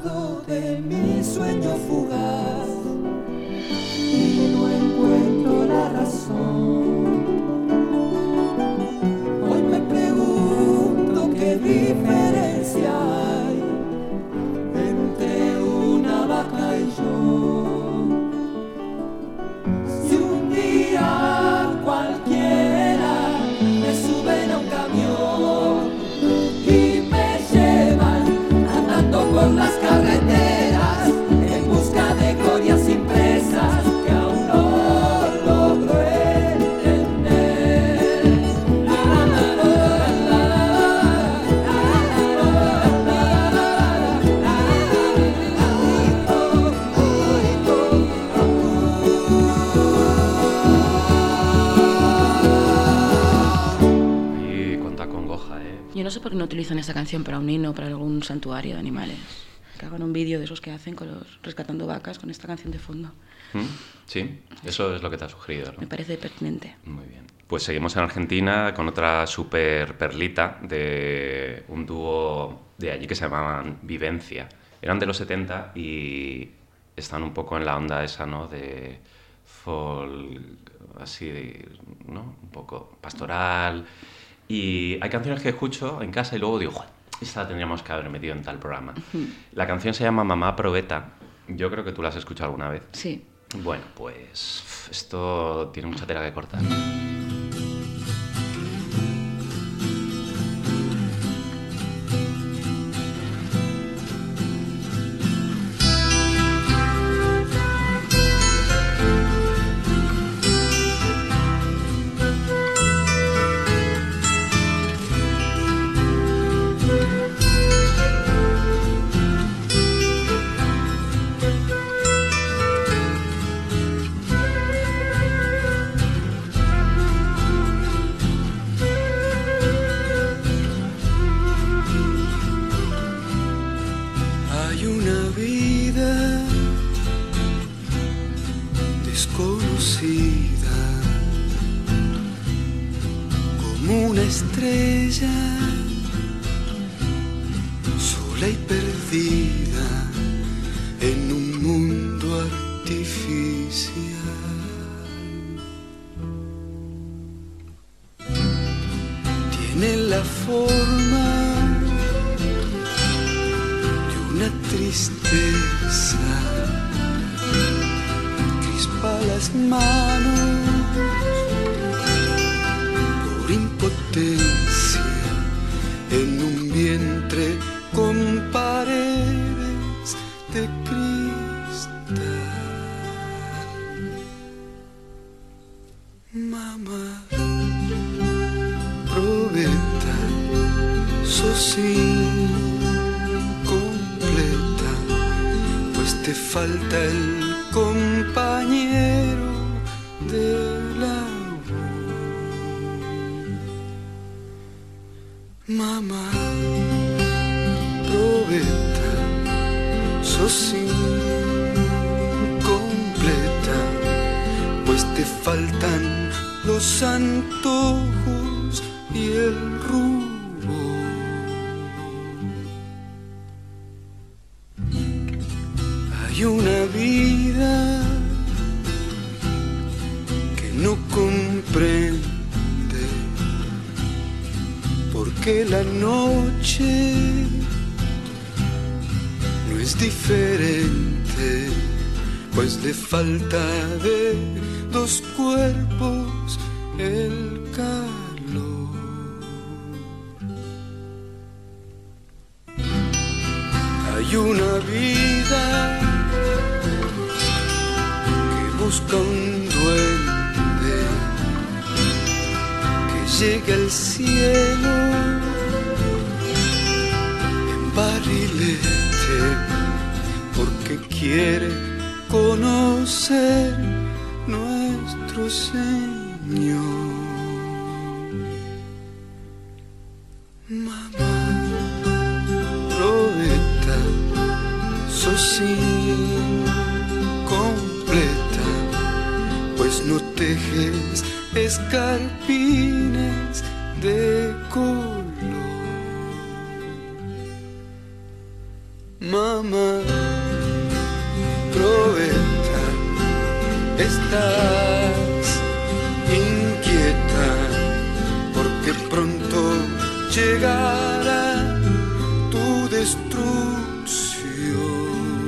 Yo no sé por qué no utilizan esta canción para un himno, para algún santuario de animales. Que hagan un vídeo de esos que hacen con los rescatando vacas con esta canción de fondo. ¿Mm? Sí, eso es lo que te ha sugerido, ¿no? Me parece pertinente. Muy bien. Pues seguimos en Argentina con otra super perlita de un dúo de allí que se llamaban Vivencia. Eran de los setenta y están un poco en la onda esa, ¿no? De folk, así, de, ¿no? Un poco pastoral. Y hay canciones que escucho en casa y luego digo, joder, esta la tendríamos que haber metido en tal programa. Uh-huh. La canción se llama Mamá Probeta. Yo creo que tú la has escuchado alguna vez. Sí. Bueno, pues esto tiene mucha tela que cortar. Falta de dos cuerpos el calor. Hay una vida que busca un duende que llegue al cielo en barrilete porque quiere conocer nuestro Señor. Mamá, probeta, sos incompleta, pues no tejes escarpines de color. Mamá, probeta, estás inquieta porque pronto llegará tu destrucción.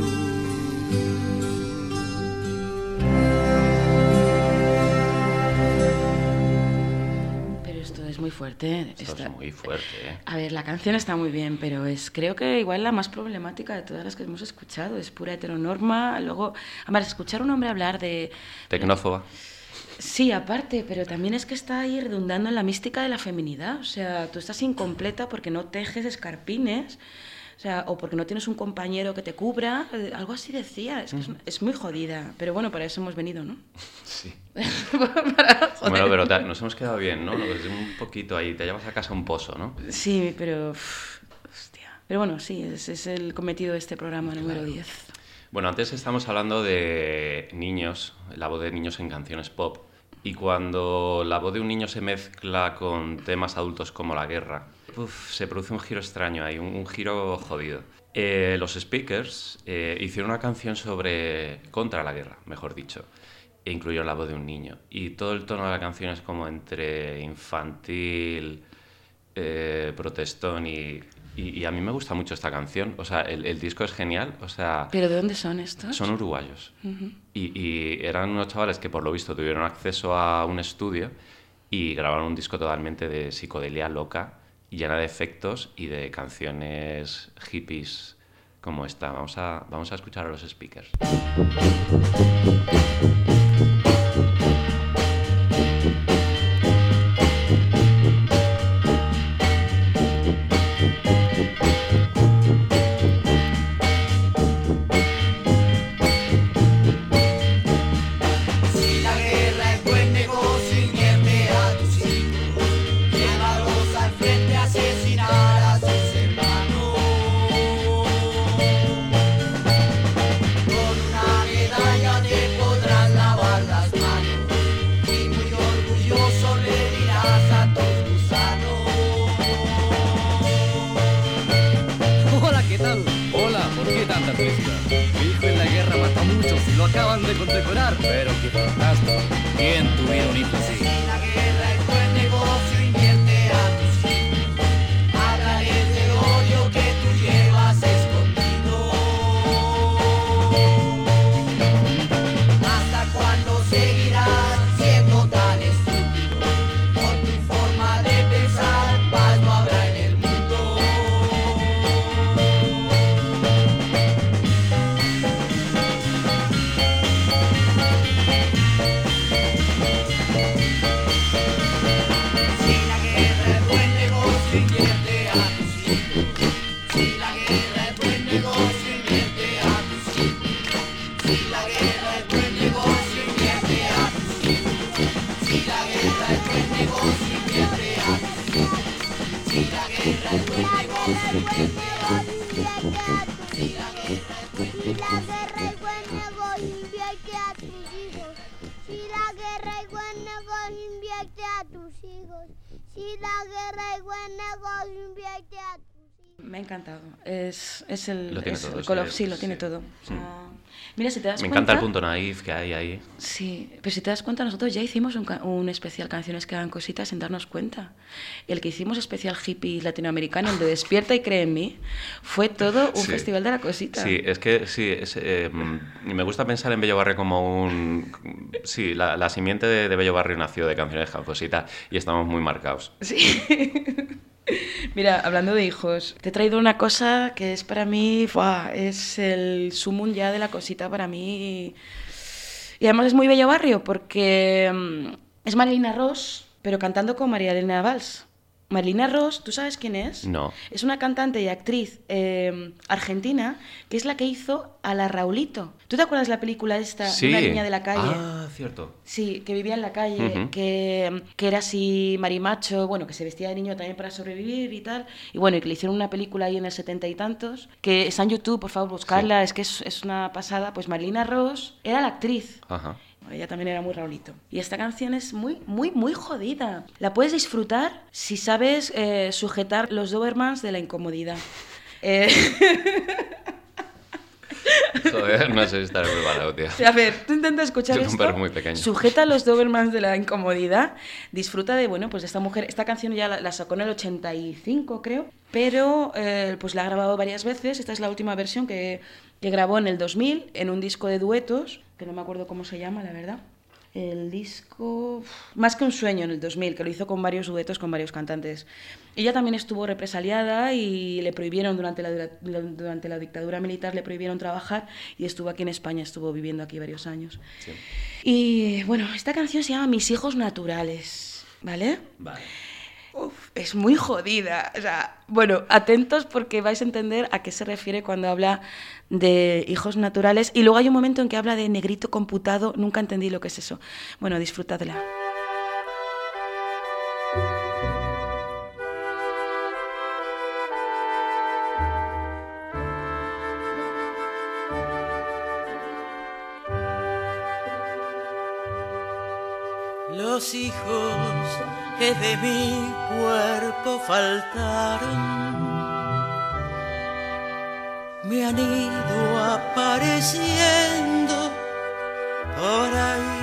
Pero esto es muy fuerte. Esto está... es muy fuerte, ¿eh? A ver, la canción está muy bien, pero es creo que igual la más problemática de todas las que hemos escuchado. Es pura heteronorma. Luego, además, escuchar a un hombre hablar de... Tecnófoba. Sí, aparte, pero también es que está ahí redundando en la mística de la feminidad. O sea, tú estás incompleta porque no tejes escarpines, o sea, o porque no tienes un compañero que te cubra, algo así decía. Es que es, es muy jodida, pero bueno, para eso hemos venido, ¿no? Sí. Para joder. Bueno, pero te, nos hemos quedado bien, ¿no? Nos, un poquito ahí, te llevas a casa un pozo, ¿no? Sí, pero... Uf, hostia. Pero bueno, sí, ese es el cometido de este programa número Claro. diez. Bueno, antes estamos hablando de niños, la voz de niños en canciones pop. Y cuando la voz de un niño se mezcla con temas adultos como la guerra, uf, se produce un giro extraño ahí, un, un giro jodido. Eh, los Speakers eh, hicieron una canción sobre contra la guerra, mejor dicho, e incluyeron la voz de un niño. Y todo el tono de la canción es como entre infantil, eh, protestón y, y, y a mí me gusta mucho esta canción. O sea, el, el disco es genial. O sea, ¿pero de dónde son estos? son uruguayos. Uh-huh. Y, y eran unos chavales que por lo visto tuvieron acceso a un estudio y grabaron un disco totalmente de psicodelia loca, llena de efectos y de canciones hippies como esta. Vamos a, vamos a escuchar a los Speakers. Si la guerra es buen negocio, invierte a tus hijos, llévalos al frente a asesinar a sus hermanos. Con una medalla te podrás lavar las manos y muy orgulloso le dirás a tus gusanos. Hola, ¿qué tal? Hola, ¿por qué tanta felicidad? Mi hijo en la guerra mata a muchos y lo acaban de condecorar. Pero qué fantástico. ¿Quién tuviera un hijo así? Si la guerra es buen negocio, invierte a tus hijos, háblales del odio que tú llevas escondido. ¿Hasta cuándo seguirás siendo tan estúpido? Con tu forma de pensar, paz no habrá en el mundo. Si la guerra es buen negocio, invierte a tus hijos. Si la guerra es buen negocio, invierte a tus hijos. Si la guerra es buen negocio, invierte a tus hijos. Si la guerra es buen negocio, invierte a tus hijos. Si la guerra es buen negocio, invierte a tus hijos. Si la guerra es buen negocio, invierte a tus hijos. Si la guerra es buen negocio, invierte a tus hijos. Si la guerra es buen negocio, invierte a tus hijos. Me ha encantado. Es, es el... Lo tiene es todo, el sí, color, sí, lo sí. tiene todo. O sea, mira, si te das Me cuenta... encanta el punto naif que hay ahí. Sí, pero si te das cuenta, nosotros ya hicimos un, ca- un especial Canciones que hagan cositas sin darnos cuenta. El que hicimos especial hippie latinoamericano, el de Despierta y Cree en mí, fue todo un Sí. festival de la cosita. Sí, es que sí, es, eh, y me gusta pensar en Bello Barrio como un... Sí, la, la simiente de, de Bello Barrio nació de Canciones que hagan cositas y estamos muy marcados. Sí. Mira, hablando de hijos, te he traído una cosa que es para mí, ¡buah! Es el sumum ya de la cosita para mí. Y además es muy Bello Barrio porque mm, es Marilina Ross, pero cantando con María Elena Valls. Marilina Ross, ¿tú sabes quién es? No. Es una cantante y actriz eh, argentina que es la que hizo a la Raulito. ¿Tú te acuerdas de la película esta, Sí. Una niña de la calle? Ah, cierto. Sí, que vivía en la calle, Ujú. que, que era así marimacho, bueno, que se vestía de niño también para sobrevivir y tal. Y bueno, y que le hicieron una película ahí en el setenta y tantos, que está en YouTube, por favor, buscarla, es que es, es una pasada. Pues Marilina Ross era la actriz. Ajá. Ella también era muy Raulito. Y esta canción es muy, muy, muy jodida. La puedes disfrutar si sabes eh, sujetar los Dobermans de la incomodidad. Eh... Joder, no sé si estaré preparado, tío. A ver, tú intenta escuchar Yo soy un esto, perro muy pequeño. sujeta los Dobermans de la incomodidad, disfruta de, bueno, pues de esta mujer. Esta canción ya la, la sacó en el ochenta y cinco, creo, pero eh, pues la ha grabado varias veces. Esta es la última versión que, que grabó en el dos mil en un disco de duetos, que no me acuerdo cómo se llama, la verdad. El disco Más que un sueño en el dos mil, que lo hizo con varios duetos con varios cantantes. Ella también estuvo represaliada y le prohibieron durante la, durante la dictadura militar, le prohibieron trabajar y estuvo aquí en España, estuvo viviendo aquí varios años. Sí. Y bueno, esta canción se llama Mis hijos naturales, ¿vale? Vale. Uf, es muy jodida. O sea, bueno, atentos porque vais a entender a qué se refiere cuando habla de hijos naturales. Y luego hay un momento en que habla de negrito computado. Nunca entendí lo que es eso. Bueno, disfrutadla. Los hijos que de mi cuerpo faltaron me han ido apareciendo por ahí.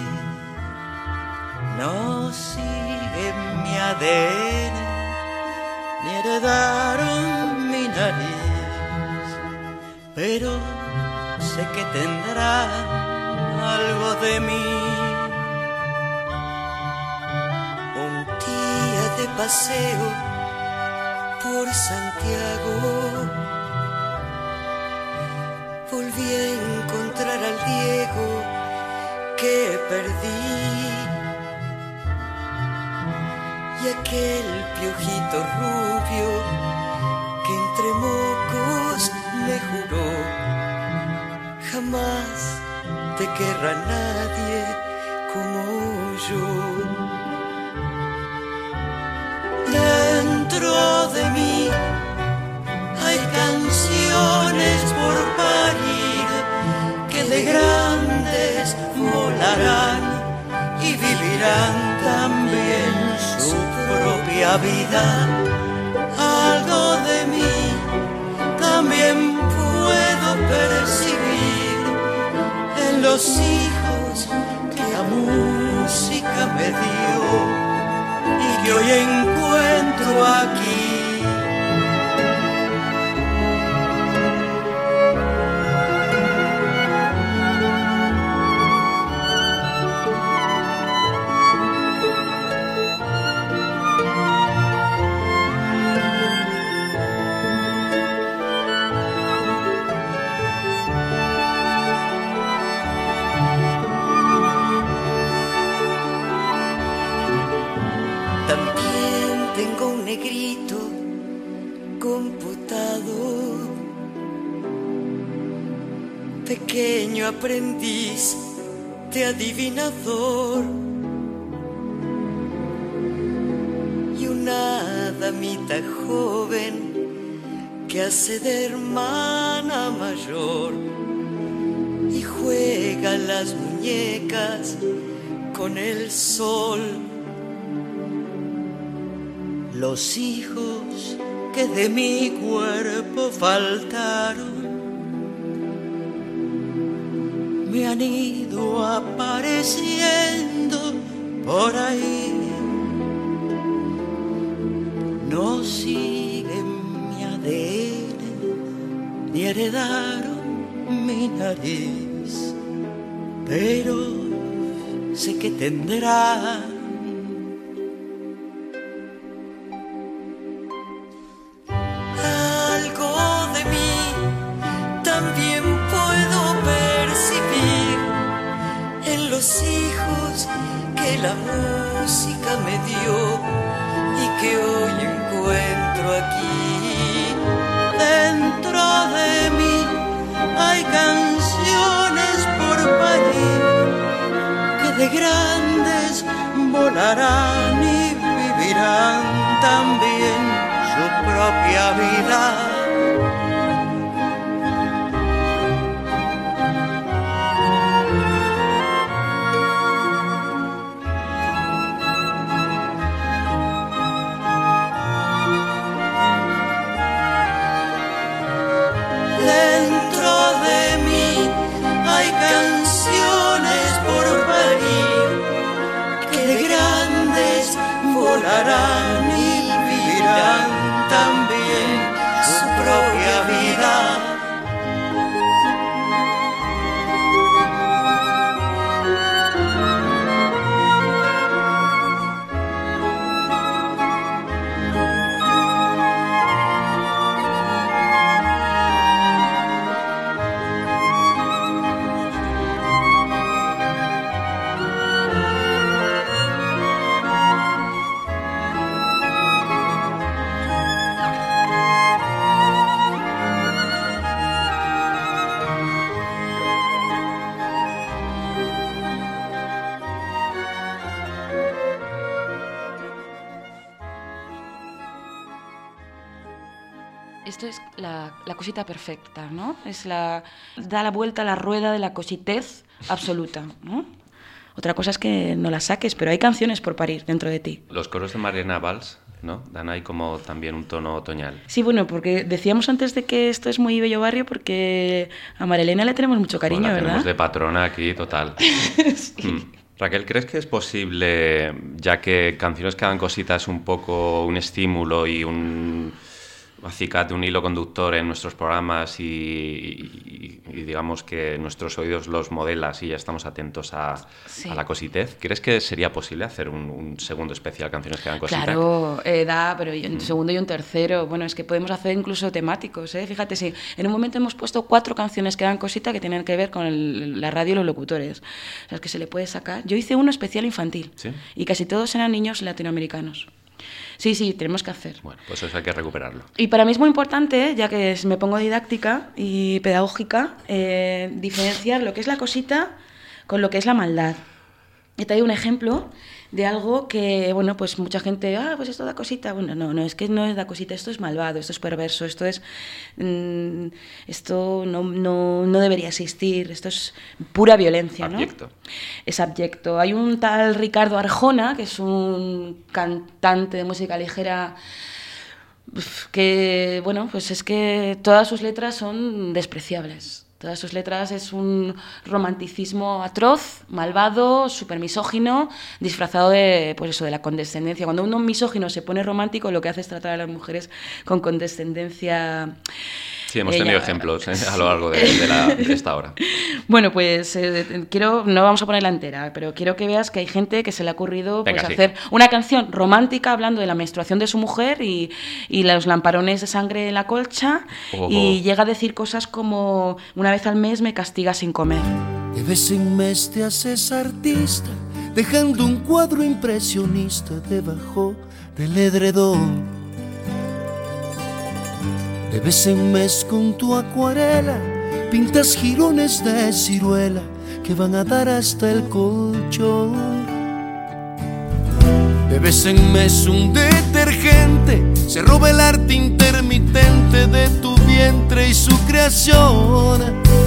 No siguen mi A D N ni heredaron mi nariz, pero sé que tendrán algo de mí. Un día de paseo por Santiago volví a encontrar al Diego que perdí, y aquel piojito rubio que entre mocos me juró jamás te querrá nadie como yo. Dentro de mí hay canciones por parir que de grandes volarán y vivirán también su propia vida. Algo de mí también puedo percibir en los hijos que la música me dio y que hoy encuentro aquí. Negrito computado, pequeño aprendiz de adivinador, y una damita joven que hace de hermana mayor y juega las muñecas con el sol. Los hijos que de mi cuerpo faltaron me han ido apareciendo por ahí. No siguen mi A D N ni heredaron mi nariz, pero sé que tendrán la música me dio y que hoy encuentro aquí. Dentro de mí hay canciones por parir que de grandes volarán y vivirán también su propia vida. Volarán y vivirán también su propia vida. Esto es la, la cosita perfecta, ¿no? Es la, da la vuelta a la rueda de la cositez absoluta, ¿no? Otra cosa es que no las saques, pero hay canciones por parir dentro de ti. Los coros de Mariana Valls, ¿no? Dan ahí como también un tono otoñal. Sí, bueno, porque decíamos antes de que esto es muy Bello Barrio porque a Marilena le tenemos mucho cariño, bueno, la ¿verdad? Tenemos de patrona aquí, total. Sí. Mm. Raquel, ¿crees que es posible, ya que Canciones que hagan cositas es un poco un estímulo y un acicate, un hilo conductor en nuestros programas y, y, y digamos que nuestros oídos los modelas y ya estamos atentos a, sí. a la cositez? ¿Crees que sería posible hacer un, un segundo especial Canciones que hagan cositas? Claro, eh, da, pero un mm. segundo y un tercero. Bueno, es que podemos hacer incluso temáticos, ¿eh? Fíjate, sí, en un momento hemos puesto cuatro canciones que hagan cosita que tienen que ver con el, la radio y los locutores. O sea, es que se le puede sacar. Yo hice uno especial infantil, ¿sí? Y casi todos eran niños latinoamericanos. Sí, sí, tenemos que hacer. Bueno, pues eso hay que recuperarlo. Y para mí es muy importante, ya que me pongo didáctica y pedagógica, eh, diferenciar lo que es la cosita con lo que es la maldad. He traído un ejemplo de algo que, bueno, pues mucha gente, ah, pues esto da cosita. Bueno, no, no, es que no es da cosita, esto es malvado, esto es perverso, esto es, mmm, esto no, no, no debería existir, esto es pura violencia, ¿no? Abyecto. Es abyecto. Hay un tal Ricardo Arjona, que es un cantante de música ligera, que, bueno, pues es que todas sus letras son despreciables. Todas sus letras es un romanticismo atroz, malvado, súper misógino, disfrazado de, pues eso, de la condescendencia. Cuando uno misógino se pone romántico, lo que hace es tratar a las mujeres con condescendencia. Sí, hemos tenido Ella, ejemplos ¿eh? a lo largo de, de, la, de esta hora. Bueno, pues eh, quiero, no vamos a ponerla entera, pero quiero que veas que hay gente que se le ha ocurrido pues, Venga, sí. hacer una canción romántica hablando de la menstruación de su mujer y, y los lamparones de sangre en la colcha, oh, y oh. llega a decir cosas como una vez al mes me castiga sin comer. De vez en mes te haces artista, dejando un cuadro impresionista debajo del edredón. De vez en mes con tu acuarela pintas jirones de ciruela que van a dar hasta el colchón. De vez en mes un detergente se roba el arte intermitente de tu vientre y su creación.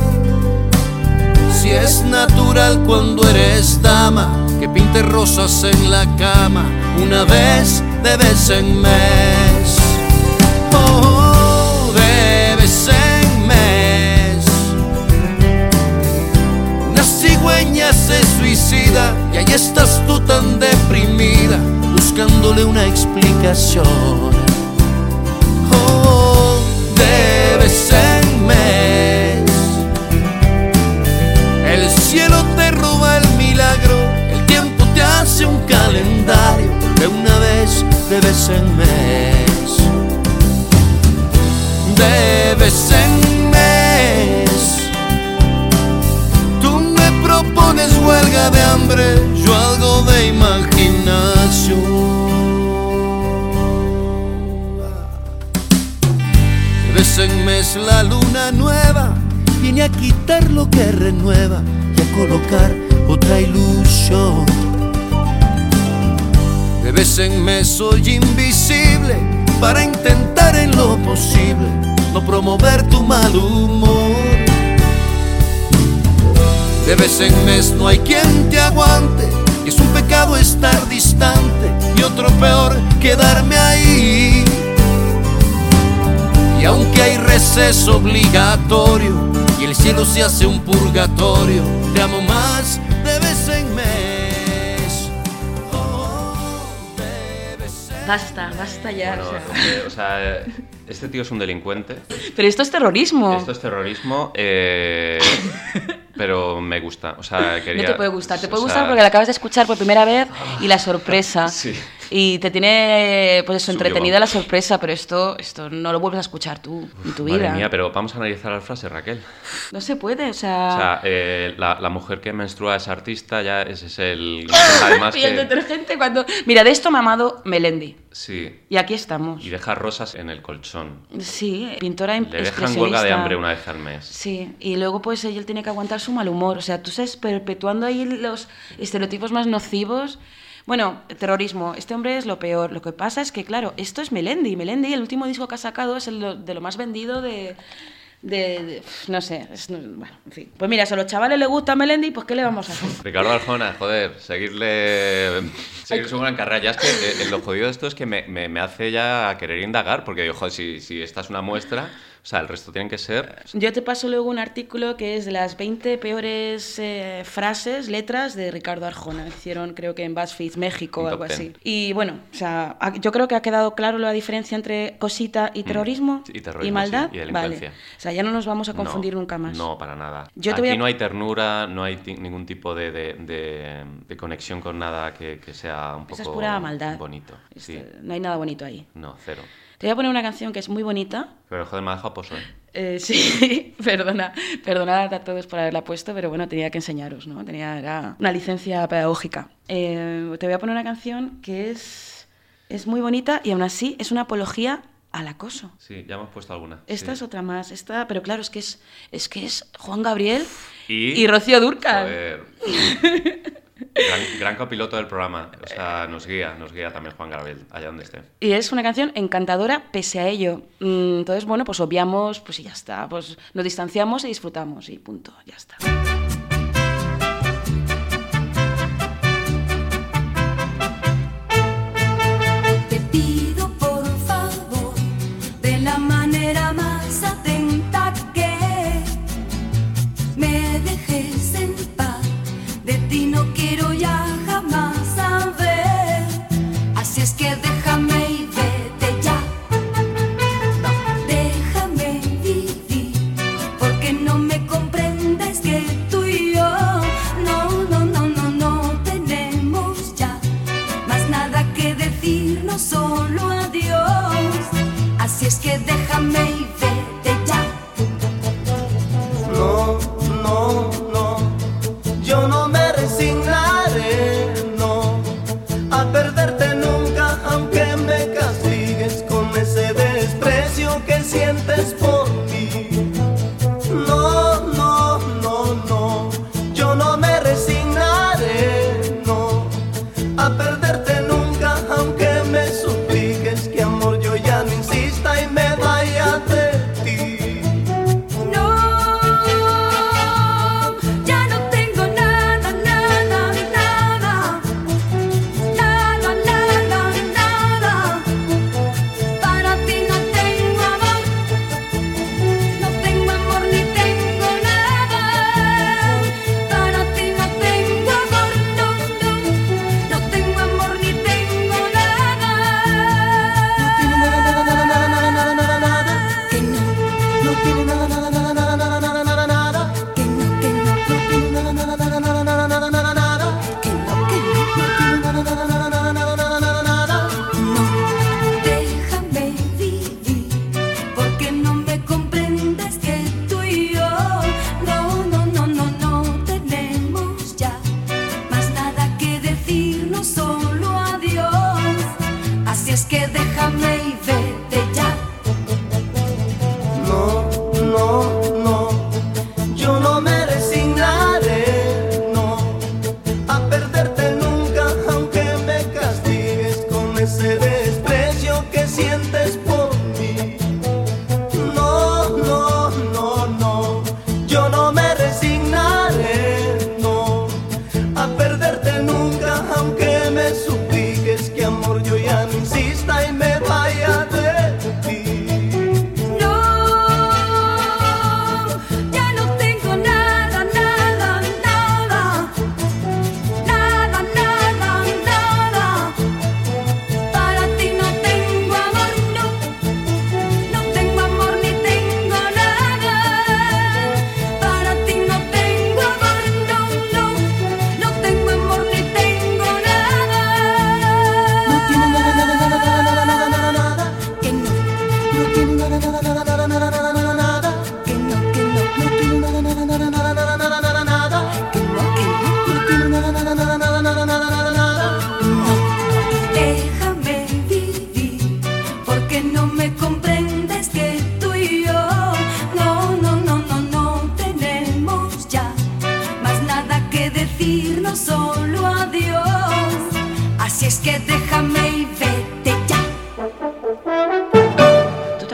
Si es natural cuando eres dama que pintes rosas en la cama una vez de vez en mes. Oh, de vez en mes una cigüeña se suicida y ahí estás tú tan deprimida buscándole una explicación. Oh, de vez en mes el cielo te roba el milagro, el tiempo te hace un calendario de una vez de vez en mes. De vez en mes tú me propones huelga de hambre, yo algo de imaginación. De vez en mes la luna nueva viene a quitar lo que renueva y a colocar otra ilusión. De vez en mes soy invisible para intentar en lo posible no promover tu mal humor. De vez en mes no hay quien te aguante y es un pecado estar distante y otro peor quedarme ahí. Y aunque hay receso obligatorio y el cielo se hace un purgatorio, te amo más de vez en mes. Oh, de vez en Basta, basta ya. Bueno, o sea. eh, o sea, este tío es un delincuente. Pero esto es terrorismo. Esto es terrorismo, eh, pero me gusta. O sea, quería, no te puede gustar, te puede o gustar sea, porque la acabas de escuchar por primera vez y la sorpresa. Sí. Y te tiene, pues eso, Subió, entretenida vamos. la sorpresa, pero esto, esto no lo vuelves a escuchar tú en tu vida. Madre mía, pero vamos a analizar la frase, Raquel. No se puede, o sea... O sea, eh, la, la mujer que menstrua es artista, ya ese es el... Además y el que... detergente cuando... Mira, de esto me ha amado Melendi. Sí. Y aquí estamos. Y deja rosas en el colchón. Sí, pintora Le dejan expresionista. huelga de hambre una vez al mes. Sí, y luego pues él tiene que aguantar su mal humor. O sea, tú estás perpetuando ahí los estereotipos más nocivos. Bueno, terrorismo, este hombre es lo peor. Lo que pasa es que, claro, esto es Melendi. Melendi, el último disco que ha sacado es el de lo más vendido de, de, de no sé, es, bueno, en fin. Pues mira, si a los chavales les gusta Melendi, pues ¿qué le vamos a hacer? Ricardo Arjona, joder, seguirle, seguir su gran carrera. Ya es que eh, lo jodido de esto es que me, me, me hace ya querer indagar, porque digo, joder, si, si esta es una muestra, o sea, el resto tienen que ser... Yo te paso luego un artículo que es de las veinte peores eh, frases, letras de Ricardo Arjona. Hicieron, creo que en BuzzFeed México o algo así. Y bueno, o sea, yo creo que ha quedado claro la diferencia entre cosita y terrorismo, mm, y, terrorismo y maldad. Sí, y delincuencia. Vale. O sea, ya no nos vamos a confundir no, nunca más. No, para nada. Yo te Aquí voy a... no hay ternura, no hay t- ningún tipo de, de, de, de conexión con nada que, que sea un poco Esa es pura maldad. bonito. Sí. Este, no hay nada bonito ahí. No, cero. Te voy a poner una canción que es muy bonita. Pero joder, me ha dejado pozo, ¿eh? Eh, sí, perdona, perdonad a todos por haberla puesto, pero bueno, tenía que enseñaros, ¿no? Tenía, era una licencia pedagógica. Eh, te voy a poner una canción que es, es muy bonita y aún así es una apología al acoso. Sí, ya hemos puesto alguna. Esta sí. es otra más, esta, pero claro, es que es, es que es Juan Gabriel y, y Rocío Dúrcal. Joder. Gran, gran copiloto del programa, o sea, nos guía, nos guía también Juan Gabriel, allá donde esté. Y es una canción encantadora pese a ello. Entonces, bueno, pues obviamos, pues y ya está, pues nos distanciamos y disfrutamos y punto, ya está. Te pido por favor, de la manera más atenta que me dejes en paz. De ti no quiero ya jamás saber, así es que déjame y vete ya. Déjame vivir, porque no me comprendes que tú y yo no, no, no, no, no tenemos ya más nada que decirnos, solo adiós. Así es que déjame y vete ya. No, no, no, yo no me resignaré, no, a perderte nunca, aunque me castigues con ese desprecio que sientes por mí. No, no, no, no, yo no me resignaré, no, a perderte nunca, aunque me supliques que amor yo ya no insista y me vaya de ti. No, ya no tengo nada, nada, nada, nada, nada, nada. Para ti no tengo amor, no tengo amor ni tengo nada. Para ti no tengo amor, no, no, no tengo amor ni tengo nada. Que no, No tiene nada, nada, nada, nada, nada, nada, nada, nada. que no, que no, No tiene nada, nada, nada, nada, nada, nada, nada, nada. que no, que no. No tiene nada, nada, nada, nada, nada, nada, nada, nada. No, déjame vivir, porque no me comprendes que tú y yo no, no, no, no, no tenemos ya más nada que decirnos, solo adiós. Así es que déjame y vete ya. No, no, no, yo no me resignaré, no, a perderte nunca, aunque me castigues con ese desprecio que sientes por mí. No, no, no, no, yo no me resignaré, no, a perderte nunca, aunque me supliques que amor yo ya no insista y me vaya de ti. No, ya no tengo nada, nada, nada, nada, nada, nada. Para ti no tengo amor, no, no tengo amor ni tengo nada. Para ti no tengo amor, no, no, no tengo amor ni tengo nada. No tiene nada, nada, nada, nada, nada, nada, nada, nada. Que no, No tiene nada, nada, nada, nada, nada, nada, nada, nada. que no, que no, No tiene nada, nada, nada, nada, nada, nada, nada, nada. que no, que no. No tiene nada, nada, nada, nada, nada, nada, nada, nada. Déjame vivir, porque no me comprendes que tú y yo no, no, no, no, no tenemos ya más nada que decirnos, solo adiós. Así es que déjame y vete ya. ¿Tú te acuerdas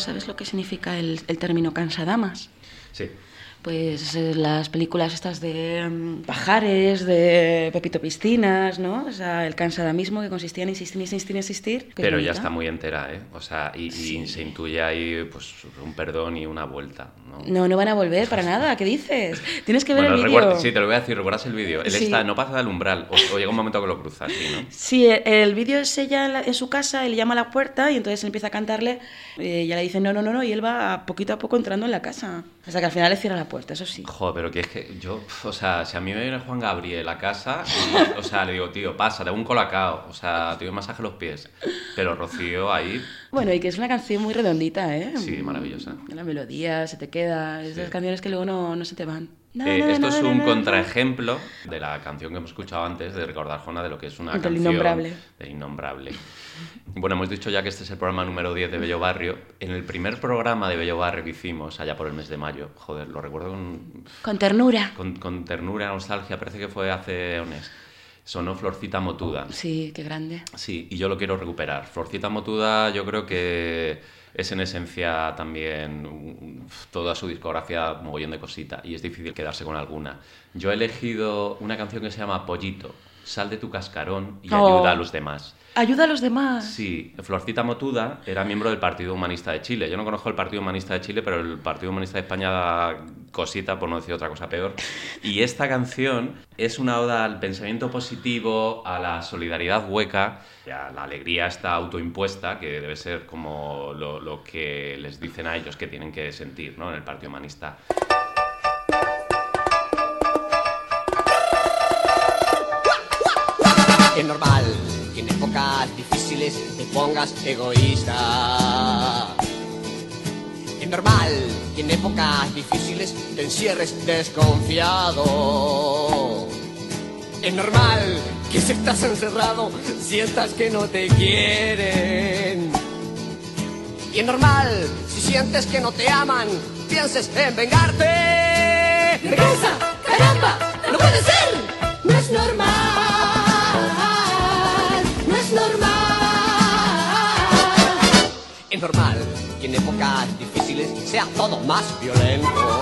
¿sabes lo que significa el, el término cansadamas? Sí. Pues eh, las películas estas de um, Pajares, de Pepito Piscinas, ¿no? O sea, el cansadamismo que consistía en insistir, insistir, insistir. Pero ya está muy entera, ¿eh? O sea, y, Sí. y se intuye ahí pues un perdón y una vuelta, ¿no? No, no van a volver para nada, ¿qué dices? Tienes que ver Bueno, el recuerda- vídeo. sí, te lo voy a decir, recuerdas el vídeo. Él Sí. está, no pasa del umbral, o, o llega un momento que lo cruza, ¿sí, no? Sí, el, el vídeo es ella en, la- en su casa, él le llama a la puerta y entonces él empieza a cantarle, eh, ella le dice no, no, no, no, y él va poquito a poco entrando en la casa, hasta que al final le cierra la puerta, eso sí. Joder, pero que es que yo, o sea, si a mí me viene Juan Gabriel a casa, y, o sea, le digo, tío, pasa, te hago un colacao, o sea, te doy un masaje a los pies. Pero Rocío ahí, Bueno, y que es una canción muy redondita, ¿eh? sí, maravillosa. La melodía se te queda, es de las canciones que luego no, no se te van. Na, Eh, na, esto na, es na, un na, contraejemplo de la canción que hemos escuchado antes, de Recordar Juana, de lo que es una Del canción... Innombrable. De Innombrable. Bueno, hemos dicho ya que este es el programa número diez de Bello Barrio. En el primer programa de Bello Barrio que hicimos, allá por el mes de mayo, joder, lo recuerdo con... Con ternura. Con, con ternura, nostalgia, parece que fue hace un mes. Sonó Florcita Motuda. Sí, qué grande. Sí, y yo lo quiero recuperar. Florcita Motuda yo creo que es en esencia también un- toda su discografía mogollón de cosita y es difícil quedarse con alguna. Yo he elegido una canción que se llama Pollito, sal de tu cascarón y Oh. ayuda a los demás. Ayuda a los demás. Sí, Florcita Motuda era miembro del Partido Humanista de Chile. Yo no conozco el Partido Humanista de Chile, pero el Partido Humanista de España da cosita, por no decir otra cosa peor. Y esta canción es una oda al pensamiento positivo, a la solidaridad hueca, y a la alegría esta autoimpuesta, que debe ser como lo, lo que les dicen a ellos que tienen que sentir, ¿no?, en el Partido Humanista. Es normal que en épocas difíciles te pongas egoísta. Es normal que en épocas difíciles te encierres desconfiado. Es normal que si estás encerrado sientas que no te quieren. Y es normal si sientes que no te aman, pienses en vengarte. ¡Venganza! ¡Caramba! ¡No puede ser! ¡No es normal! ¡No es normal! Es normal que en épocas difíciles sea todo más violento.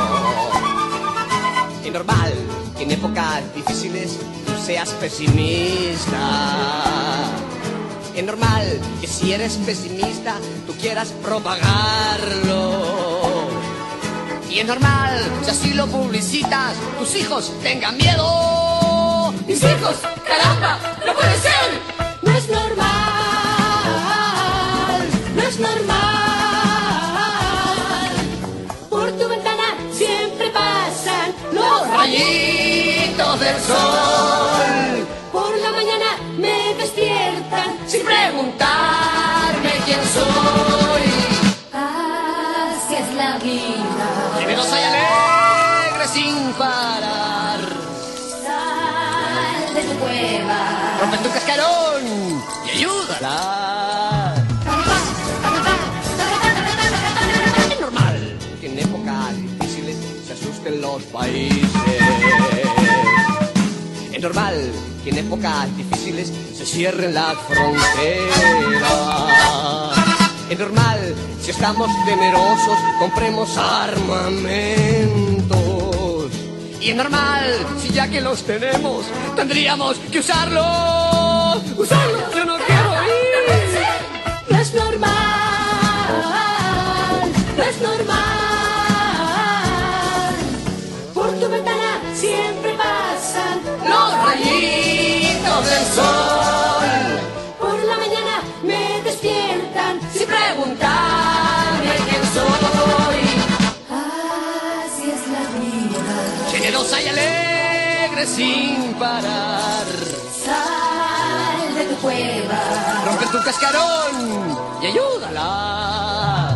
Es normal que en épocas difíciles tú seas pesimista. Es normal que si eres pesimista tú quieras propagarlo. Y es normal si así lo publicitas, tus hijos tengan miedo. ¡Mis hijos! ¡Caramba! ¡No puede ser! ¡No es normal! ¡No es normal! Por tu ventana siempre pasan los Rayitos del sol. Por la mañana me despiertan Sin preguntarme quién soy. Así es la vida. Generosa y alegre sin parar. Sal de tu cueva. Rompe tu cascarón y ayúdala. Es normal que en épocas difíciles se asusten los países. Es normal que en épocas difíciles se cierren las fronteras. Es normal, si estamos temerosos, compremos armamentos. Y es normal, si ya que los tenemos, tendríamos que usarlos. ¡Usarlos! Yo no quiero ir. No es normal. No es normal. Por tu ventana siempre pasan los rayitos del sol. Por la mañana me despiertan sin preguntarme quién soy. Así es la vida. Generosa y alegre sin parar. Sal de tu cueva. Rompe tu cascarón y ayúdala.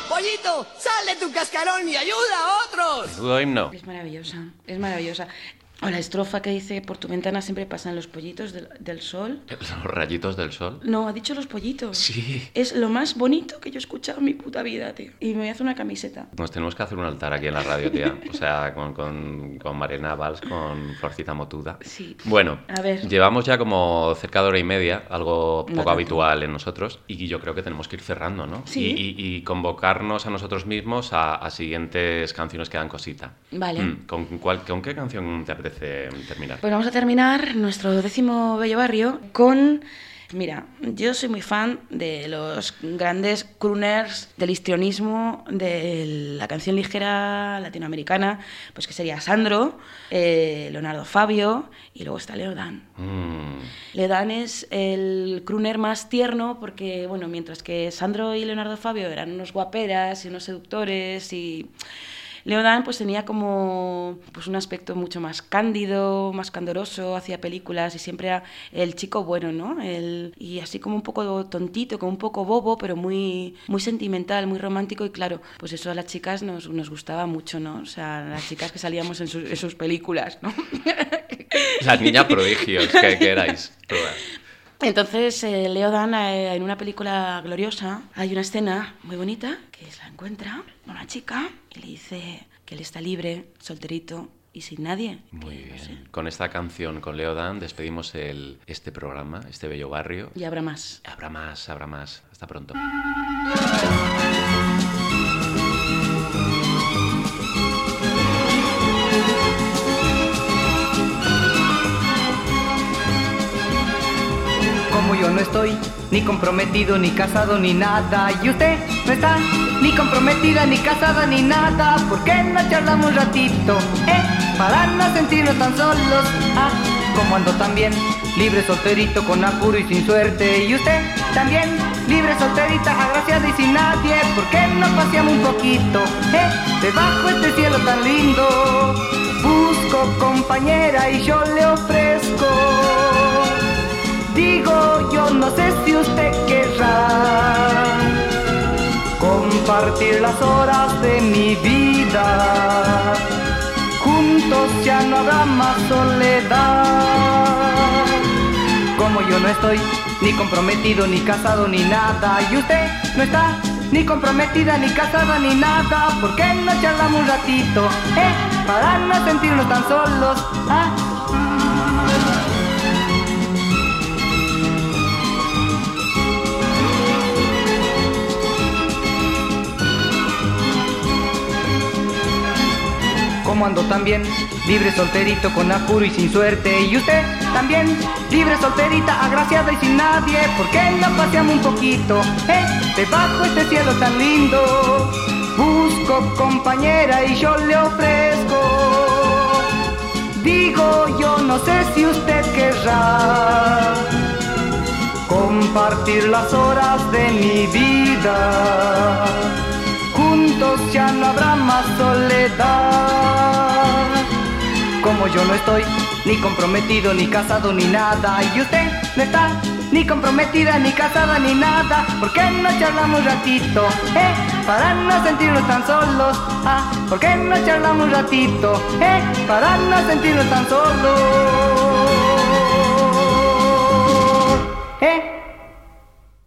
Pollito, sal de tu cascarón y ayuda a otros. Menudo himno. Es maravillosa, es maravillosa. O la estrofa que dice, por tu ventana siempre pasan los pollitos del, del sol. ¿Los rayitos del sol? No, ha dicho los pollitos. Sí. Es lo más bonito que yo he escuchado en mi puta vida, tío. Y me voy a hacer una camiseta. Nos tenemos que hacer un altar aquí en la radio, tía. O sea, con, con, con Mariana Valls, con Florcita Motuda. Sí. Bueno, a ver. Llevamos ya como cerca de hora y media, algo poco No, habitual en nosotros, y yo creo que tenemos que ir cerrando, ¿no? Sí. Y, y, y convocarnos a nosotros mismos a, a siguientes canciones que dan cosita. Vale. Mm, ¿Con, cuál, ¿Con qué canción te apetece terminar? Pues vamos a terminar nuestro décimo Bello Barrio con... Mira, yo soy muy fan de los grandes crooners del histrionismo, de la canción ligera latinoamericana, pues que sería Sandro, eh, Leonardo Fabio y luego está Leo Dan. Mm. Leo Dan es el crooner más tierno porque, bueno, mientras que Sandro y Leonardo Fabio eran unos guaperas y unos seductores y... Leo Dan pues tenía como pues, un aspecto mucho más cándido, más candoroso, hacía películas y siempre era el chico bueno, ¿no? El, y así como un poco tontito, como un poco bobo, pero muy, muy sentimental, muy romántico y claro, pues eso a las chicas nos, nos gustaba mucho, ¿no? O sea, las chicas que salíamos en, su, en sus películas, ¿no? Las niñas prodigios que, que erais todas. Entonces, eh, Leo Dan, eh, en una película gloriosa, hay una escena muy bonita que se la encuentra una chica y le dice que él está libre, solterito y sin nadie. Muy que, bien. No sé. Con esta canción, con Leo Dan, despedimos el, este programa, este Bello Barrio. Y habrá más. Habrá más, habrá más. Hasta pronto. Como yo no estoy ni comprometido, ni casado, ni nada, y usted no está ni comprometida, ni casada, ni nada, ¿por qué no charlamos un ratito, eh? Para no sentirnos tan solos, ah, como ando también, libre, solterito, con apuro y sin suerte, y usted también, libre, solterita, agraciada y sin nadie, ¿por qué no paseamos un poquito, eh? Debajo este cielo tan lindo, busco compañera y yo le ofrezco. Digo, yo no sé si usted querrá compartir las horas de mi vida. Juntos ya no habrá más soledad. Como yo no estoy ni comprometido, ni casado, ni nada, y usted no está ni comprometida, ni casada, ni nada, ¿por qué no charlamos un ratito, eh? Para no sentirnos tan solos, ah. Como ando también, libre, solterito, con apuro y sin suerte, y usted también, libre, solterita, agraciada y sin nadie, ¿por qué no paseamos un poquito, eh? Debajo este cielo tan lindo, busco compañera y yo le ofrezco. Digo, yo no sé si usted querrá compartir las horas de mi vida. Juntos ya no habrá más soledad. Como yo no estoy ni comprometido, ni casado, ni nada, y usted no está ni comprometida, ni casada, ni nada, ¿por qué no charlamos un ratito, eh? Para no sentirnos tan solos, ah, ¿por qué no charlamos un ratito, eh? Para no sentirnos tan solos, eh?